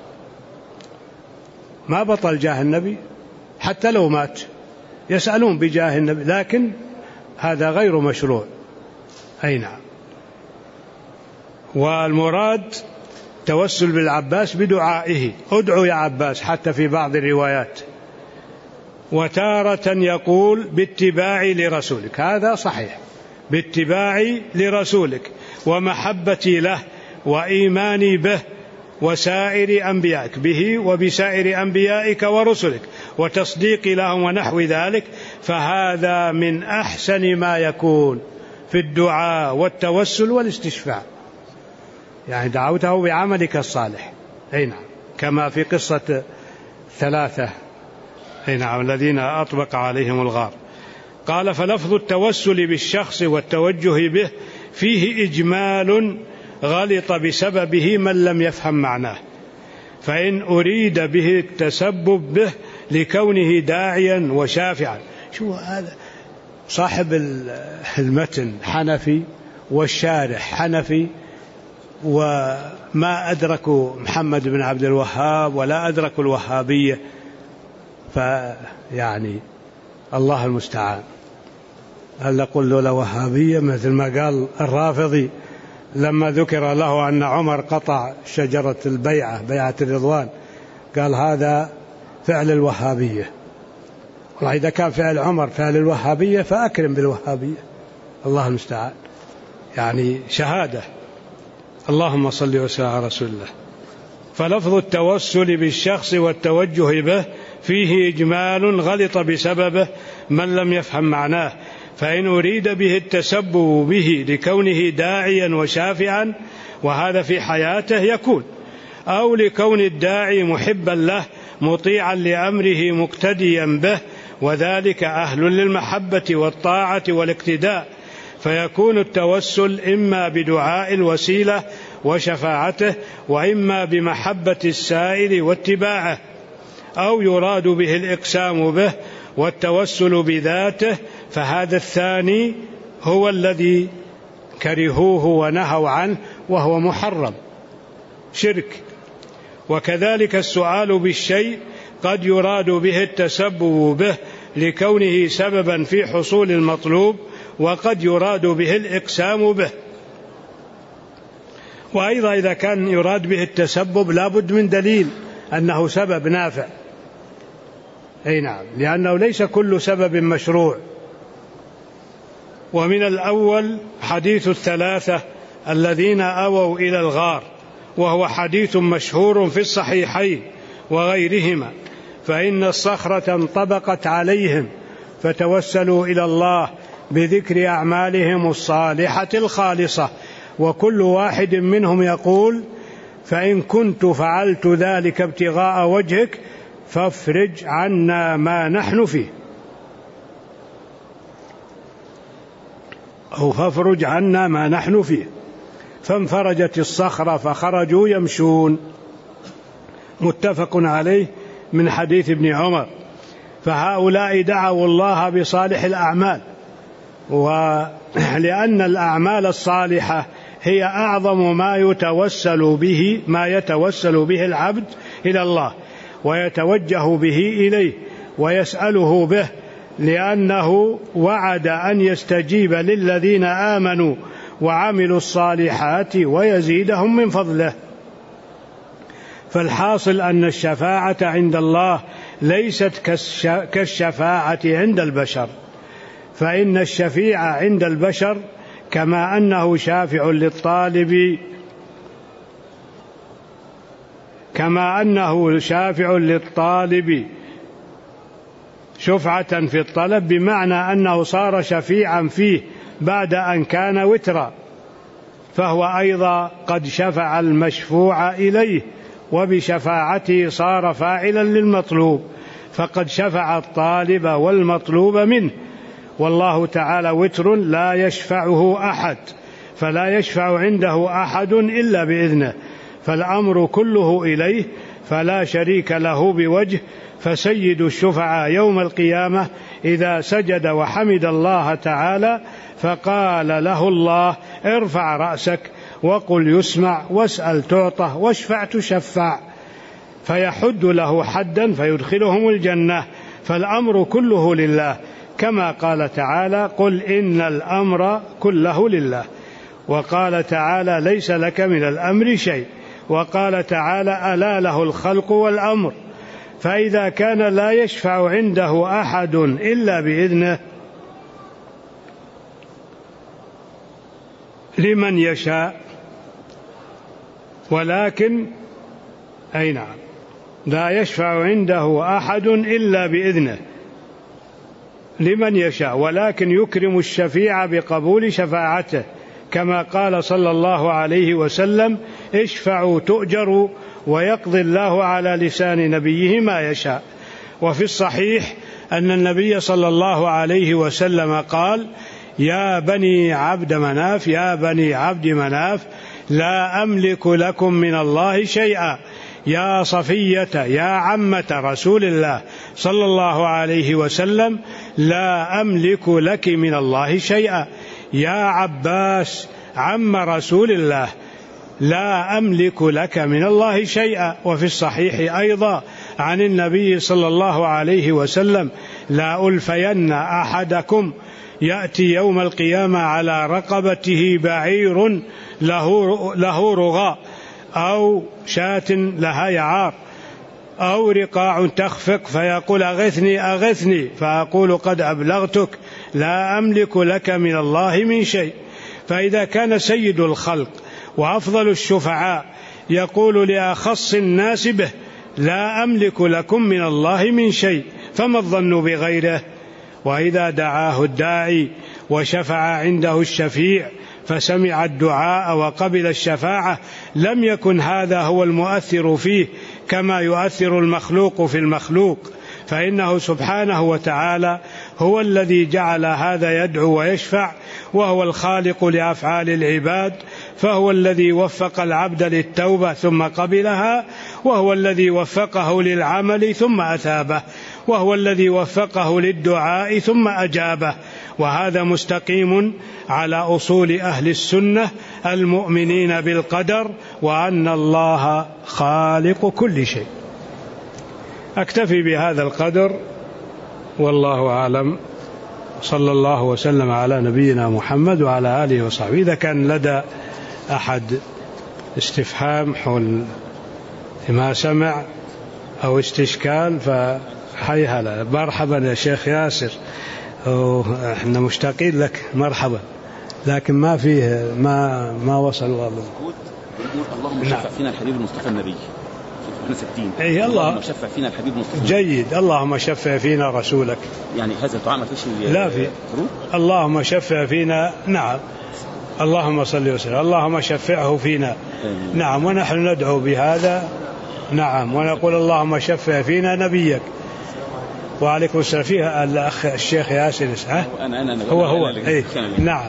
ما بطل جاه النبي حتى لو مات، يسألون بجاه النبي، لكن هذا غير مشروع. أي نعم. والمراد توسل بالعباس بدعائه: ادعو يا عباس، حتى في بعض الروايات. وتارة يقول باتباعي لرسولك، هذا صحيح، باتباعي لرسولك ومحبتي له وإيماني به وسائر أنبيائك، به وبسائر أنبيائك ورسلك، وتصديقي لهم ونحو ذلك. فهذا من أحسن ما يكون في الدعاء والتوسل والاستشفاع، يعني دعوته بعملك الصالح. أي نعم، كما في قصة ثلاثة أي نعم الذين أطبق عليهم الغار. قال: فلفظ التوسل بالشخص والتوجه به فيه إجمال غلط بسببه من لم يفهم معناه، فإن أريد به التسبب به لكونه داعيا وشافعا. شو هذا؟ صاحب المتن حنفي والشارح حنفي، وما أدركوا محمد بن عبد الوهاب ولا أدركوا الوهابية، فيعني الله المستعان. هل نقول له وهابية مثل ما قال الرافضي لما ذكر له أن عمر قطع شجرة البيعة بيعة الرضوان قال هذا فعل الوهابية. والله إذا كان فعل عمر فعل الوهابية فأكرم بالوهابية، الله المستعان، يعني شهادة. اللهم صل وسلم على رسول الله. فلفظ التوسل بالشخص والتوجه به فيه إجمال غلط بسببه من لم يفهم معناه، فإن أريد به التسبب به لكونه داعيا وشافعا وهذا في حياته يكون، أو لكون الداعي محبا له مطيعا لأمره مقتديا به، وذلك أهل للمحبة والطاعة والاقتداء، فيكون التوسل إما بدعاء الوسيلة وشفاعته، وإما بمحبة السائل واتباعه، أو يراد به الإقسام به والتوسل بذاته، فهذا الثاني هو الذي كرهوه ونهوا عنه وهو محرم شرك. وكذلك السؤال بالشيء قد يراد به التسبب به لكونه سببا في حصول المطلوب، وقد يراد به الإقسام به. وأيضا إذا كان يراد به التسبب لا بد من دليل أنه سبب نافع، أي نعم، لأنه ليس كل سبب مشروع. ومن الأول حديث الثلاثة الذين أووا إلى الغار، وهو حديث مشهور في الصحيحين وغيرهما، فإن الصخرة انطبقت عليهم فتوسلوا إلى الله بذكر أعمالهم الصالحة الخالصة، وكل واحد منهم يقول فإن كنت فعلت ذلك ابتغاء وجهك فافرج عنا ما نحن فيه، أو فافرج عنا ما نحن فيه، فانفرجت الصخرة فخرجوا يمشون. متفق عليه من حديث ابن عمر. فهؤلاء دعوا الله بصالح الأعمال، ولأن الأعمال الصالحة هي أعظم ما يتوسل به ما يتوسل به العبد إلى الله ويتوجه به إليه ويسأله به، لأنه وعد أن يستجيب للذين آمنوا وعملوا الصالحات ويزيدهم من فضله. فالحاصل أن الشفاعة عند الله ليست كالشفاعة عند البشر، فإن الشفيع عند البشر كما أنه شافع للطالب كما أنه شافع للطالب شفعة في الطلب، بمعنى أنه صار شفيعا فيه بعد أن كان وترا، فهو أيضا قد شفع المشفوع إليه، وبشفاعته صار فاعلا للمطلوب، فقد شفع الطالب والمطلوب منه. والله تعالى وتر لا يشفعه أحد، فلا يشفع عنده أحد إلا بإذنه، فالأمر كله إليه، فلا شريك له بوجه. فسيد الشفعاء يوم القيامة إذا سجد وحمد الله تعالى فقال له الله ارفع رأسك وقل يسمع واسأل تعطى واشفع تشفع، فيحد له حدا فيدخلهم الجنة. فالأمر كله لله، كما قال تعالى قل إن الأمر كله لله، وقال تعالى ليس لك من الأمر شيء، وقال تعالى ألا له الخلق والأمر. فإذا كان لا يشفع عنده أحد إلا بإذنه لمن يشاء، ولكن أي نعم لا يشفع عنده أحد إلا بإذنه لمن يشاء، ولكن يكرم الشفيع بقبول شفاعته، كما قال صلى الله عليه وسلم اشفعوا تؤجروا، ويقضي الله على لسان نبيه ما يشاء. وفي الصحيح أن النبي صلى الله عليه وسلم قال يا بني عبد مناف يا بني عبد مناف لا أملك لكم من الله شيئا، يا صفية يا عمة رسول الله صلى الله عليه وسلم لا أملك لك من الله شيئا، يا عباس عم رسول الله لا أملك لك من الله شيئا. وفي الصحيح أيضا عن النبي صلى الله عليه وسلم: لا ألفين أحدكم يأتي يوم القيامة على رقبته بعير له, له رغاء أو شاة لها يعار أو رقاع تخفق، فيقول: أغثني أغثني، فأقول: قد أبلغتك، لا أملك لك من الله من شيء. فإذا كان سيد الخلق وأفضل الشفعاء يقول لأخص الناس به: لا أملك لكم من الله من شيء، فما الظن بغيره؟ وإذا دعاه الداعي وشفع عنده الشفيع فسمع الدعاء وقبل الشفاعة، لم يكن هذا هو المؤثر فيه كما يؤثر المخلوق في المخلوق، فإنه سبحانه وتعالى هو الذي جعل هذا يدعو ويشفع، وهو الخالق لأفعال العباد، فهو الذي وفق العبد للتوبة ثم قبلها، وهو الذي وفقه للعمل ثم أثابه، وهو الذي وفقه للدعاء ثم أجابه. وهذا مستقيم على أصول أهل السنة المؤمنين بالقدر، وأن الله خالق كل شيء. أكتفي بهذا القدر، والله أعلم. صلى الله وسلم على نبينا محمد وعلى آله وصحبه. إذا كان لدى أحد استفهام حول ما سمع أو استشكال فحي هلا. مرحبا يا شيخ ياسر، احنا مشتاقين لك، مرحبا. لكن ما فيه ما ما وصل والله. اللهم شفع فينا الحبيب المصطفى النبي. احنا ستين. اي الله. اللهم شفع فينا الحبيب المصطفى. جيد. اللهم شفع فينا رسولك. يعني هذا الدعاء ما فيش لا في. اللهم شفع فينا. نعم. اللهم صل وسلم. اللهم شفعه فينا. آمين. نعم. ونحن ندعو بهذا. نعم. ونقول: اللهم شفع فينا نبيك. وعليكم السلام. فيها الأخ الشيخ ياسر. ها؟ أنا أنا هو هو. أي. نعم.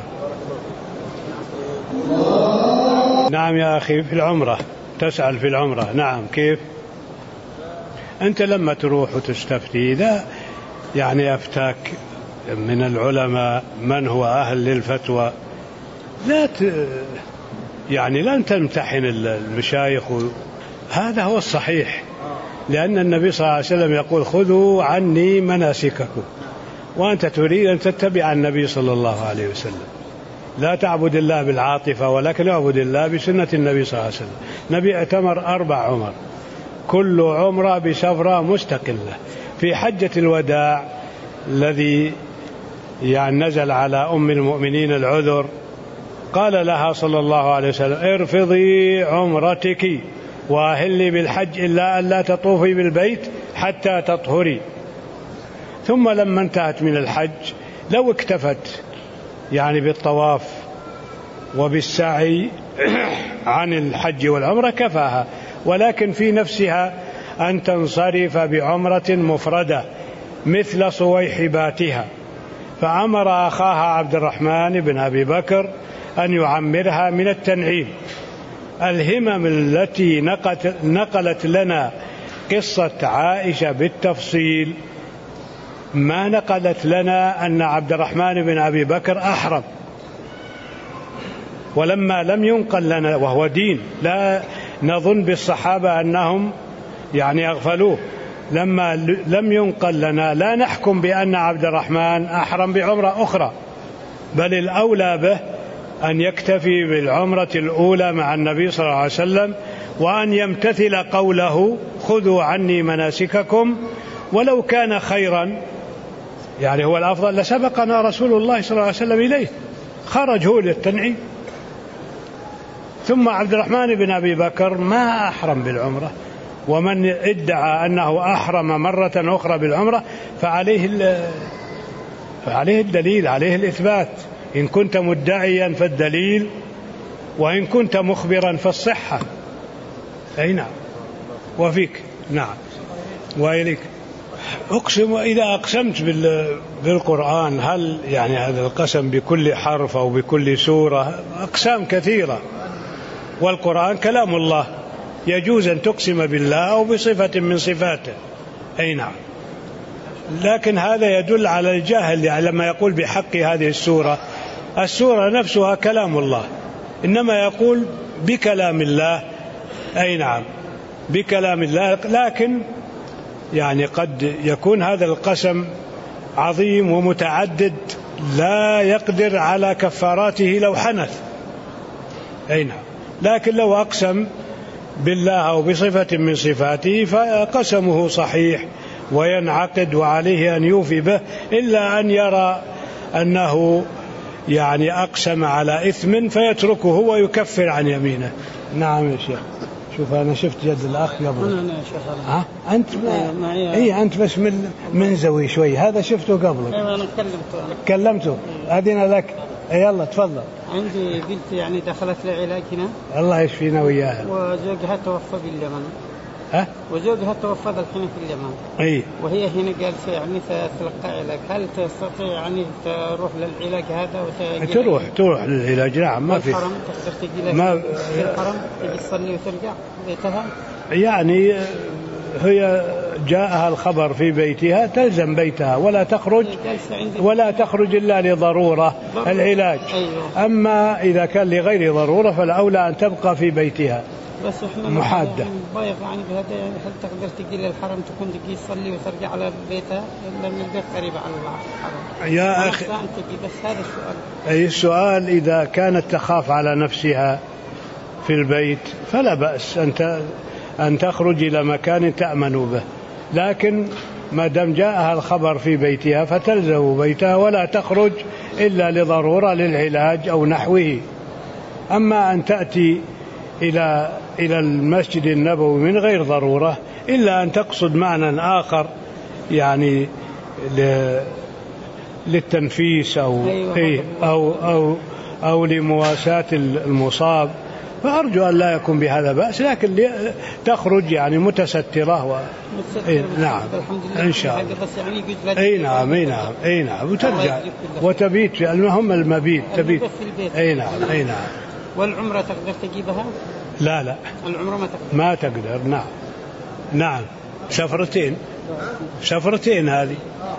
نعم يا أخي، في العمرة تسأل في العمرة. نعم. كيف أنت لما تروح وتستفتي، إذا يعني أفتاك من العلماء من هو أهل للفتوى، لا ت... يعني لن تمتحن المشايخ، هذا هو الصحيح، لأن النبي صلى الله عليه وسلم يقول: خذوا عني مناسككم، وأنت تريد أن تتبع النبي صلى الله عليه وسلم. لا تعبد الله بالعاطفة، ولكن اعبد الله بسنة النبي صلى الله عليه وسلم. نبي اعتمر أربع عمر، كل عمرة بسفرة مستقلة. في حجة الوداع الذي يعني نزل على أم المؤمنين العذر، قال لها صلى الله عليه وسلم: ارفضي عمرتك وأهلي بالحج إلا أن لا تطوفي بالبيت حتى تطهري. ثم لما انتهت من الحج لو اكتفت يعني بالطواف وبالسعي عن الحج والعمرة كفاها، ولكن في نفسها أن تنصرف بعمرة مفردة مثل صويحباتها، فأمر أخاها عبد الرحمن بن أبي بكر أن يعمرها من التنعيم. الهمم التي نقلت لنا قصة عائشة بالتفصيل ما نقلت لنا أن عبد الرحمن بن أبي بكر أحرم، ولما لم ينقل لنا، وهو دين لا نظن بالصحابة أنهم يعني أغفلوه، لما لم ينقل لنا لا نحكم بأن عبد الرحمن أحرم بعمرة أخرى، بل الأولى به أن يكتفي بالعمرة الأولى مع النبي صلى الله عليه وسلم، وأن يمتثل قوله: خذوا عني مناسككم. ولو كان خيرا يعني هو الأفضل لسبقنا رسول الله صلى الله عليه وسلم إليه، خرج هو للتنعيم. ثم عبد الرحمن بن أبي بكر ما أحرم بالعمرة، ومن ادعى أنه أحرم مرة أخرى بالعمرة فعليه فعليه الدليل، عليه الإثبات. إن كنت مدعيا فالدليل، وإن كنت مخبرا فالصحة. أي نعم. وفيك. نعم. وإليك. أقسم إذا أقسمت بالقرآن، هل يعني هذا القسم بكل حرف أو بكل سورة؟ أقسام كثيرة، والقرآن كلام الله، يجوز أن تقسم بالله أو بصفة من صفاته. أي نعم. لكن هذا يدل على الجاهل، يعني لما يقول بحق هذه السورة، السورة نفسها كلام الله، إنما يقول بكلام الله. أي نعم، بكلام الله، لكن يعني قد يكون هذا القسم عظيم ومتعدد لا يقدر على كفاراته لو حنث، أي نعم، لكن لو أقسم بالله أو بصفة من صفاته فقسمه صحيح وينعقد وعليه أن يوفي به، إلا أن يرى أنه يعني أقسم على إثم فيتركه ويكفر عن يمينه. نعم يا شيخ. شوف أنا شفت يد الأخ قبل. أنا يا شيخ. ها أنت إيه أنت بس من منزوي شوي، هذا شفته قبل. أيوة أنا كلمته. كلمته. أذن لك. يلا تفضل. عندي بنت يعني دخلت لعلاج هنا. الله يشفينا وياها. وزوجها توفى باليمن. ها؟ وزوجها توفى الحين في اليمن. أي. وهي هنا جالسة يعني تتلقى علاج، هل تستطيع يعني تروح للعلاج هذا وتجي؟ تروح تروح للعلاج، نعم، ما في. الحرم تقدر تجي ما في الحرم تجي تصلي وترجع بيتها. يعني هي جاءها الخبر في بيتها تلزم بيتها ولا تخرج ولا تخرج إلا لضرورة العلاج. أيوه. أما إذا كان لغير ضرورة فالأولى أن تبقى في بيتها بس احنا محادة. بايغ يعني بهذا، يعني هل تقدر تجي للحرم تكون تجي تصلي وترجع على بيتها، لأن البيت قريب على الحرم يا أخي؟ بس هذا السؤال. أي السؤال إذا كانت تخاف على نفسها في البيت فلا بأس أن أن تخرج إلى مكان تأمن به، لكن ما دام جاءها الخبر في بيتها فتلزم بيتها ولا تخرج إلا لضرورة للعلاج أو نحوه. أما أن تأتي إلى إلى المسجد النبوي من غير ضرورة إلا أن تقصد معنى آخر يعني للتنفيس أو أو أو أو لمواساة المصاب، فأرجو أن لا يكون بهذا بأس، لكن تخرج يعني متسترة و... إيه نعم إن شاء الله. أي نعم أي نعم أي نعم وترجع وتبيت، المهم المبيت تبيت. أي نعم أي نعم. والعمرة تقدر تجيبها؟ لا لا العمرة ما تقدر. ما تقدر. نعم نعم سفرتين سفرتين هذه.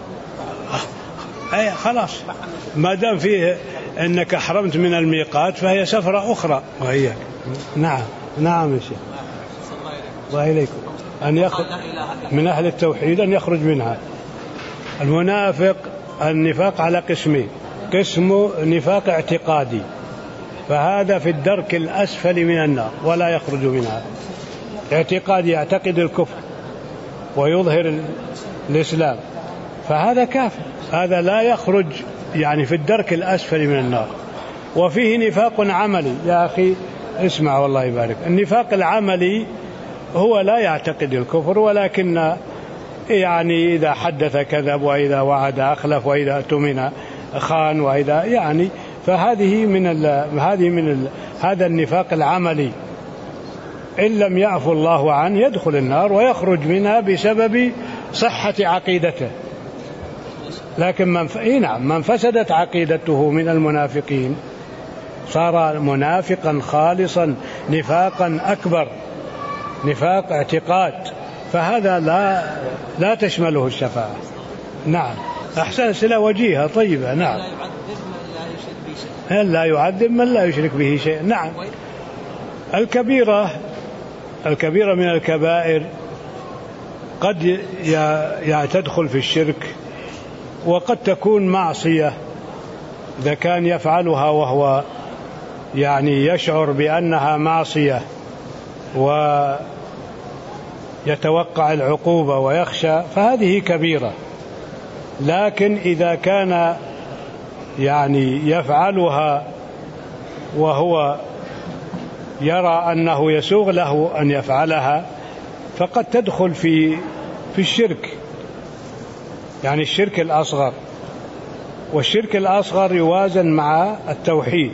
أي خلاص ما دام فيه أنك حرمت من الميقات فهي سفرة أخرى وهي. نعم نعم يا شيخ. وإليكم أن يخرج من أهل التوحيد أن يخرج منها. المنافق النفاق على قسمين، قسم نفاق اعتقادي فهذا في الدرك الأسفل من النار ولا يخرج منها. اعتقاد يعتقد الكفر ويظهر الإسلام فهذا كافر، هذا لا يخرج يعني في الدرك الأسفل من النار. وفيه نفاق عملي يا أخي اسمع والله يبارك. النفاق العملي هو لا يعتقد الكفر ولكن يعني إذا حدث كذب وإذا وعد أخلف وإذا اؤتمن خان وإذا يعني فهذه من ال هذه من ال هذا النفاق العملي إن لم يعفو الله عنه يدخل النار ويخرج منها بسبب صحة عقيدته. لكن من ف... نعم من فسدت عقيدته من المنافقين صار منافقا خالصا نفاقا أكبر، نفاق اعتقاد، فهذا لا لا تشمله الشفاعة. نعم أحسن أسئلة وجيهة طيبة. نعم لا يعذب من لا يشرك به شيء. نعم الكبيرة الكبيرة من الكبائر قد ي... تدخل في الشرك وقد تكون معصية إذا كان يفعلها وهو يعني يشعر بأنها معصية ويتوقع العقوبة ويخشى فهذه كبيرة. لكن إذا كان يعني يفعلها وهو يرى أنه يسوغ له أن يفعلها فقد تدخل في في الشرك، يعني الشرك الأصغر. والشرك الأصغر يوازن مع التوحيد،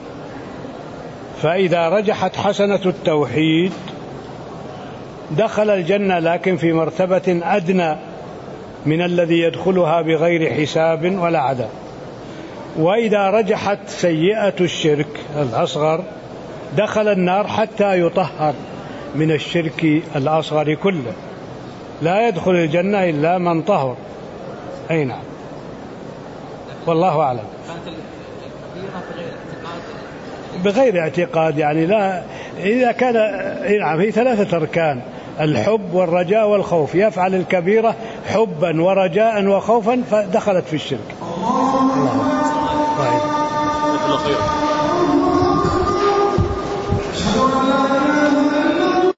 فإذا رجحت حسنة التوحيد دخل الجنة لكن في مرتبة أدنى من الذي يدخلها بغير حساب ولا عذاب. وإذا رجحت سيئة الشرك الأصغر دخل النار حتى يطهر من الشرك الأصغر كله، لا يدخل الجنة إلا من طهر. أي نعم والله أعلم. بغير اعتقاد يعني لا إذا كان نعم هي ثلاثة أركان الحب والرجاء والخوف، يفعل الكبيرة حبا ورجاء وخوفا فدخلت في الشرك. الله. طيب.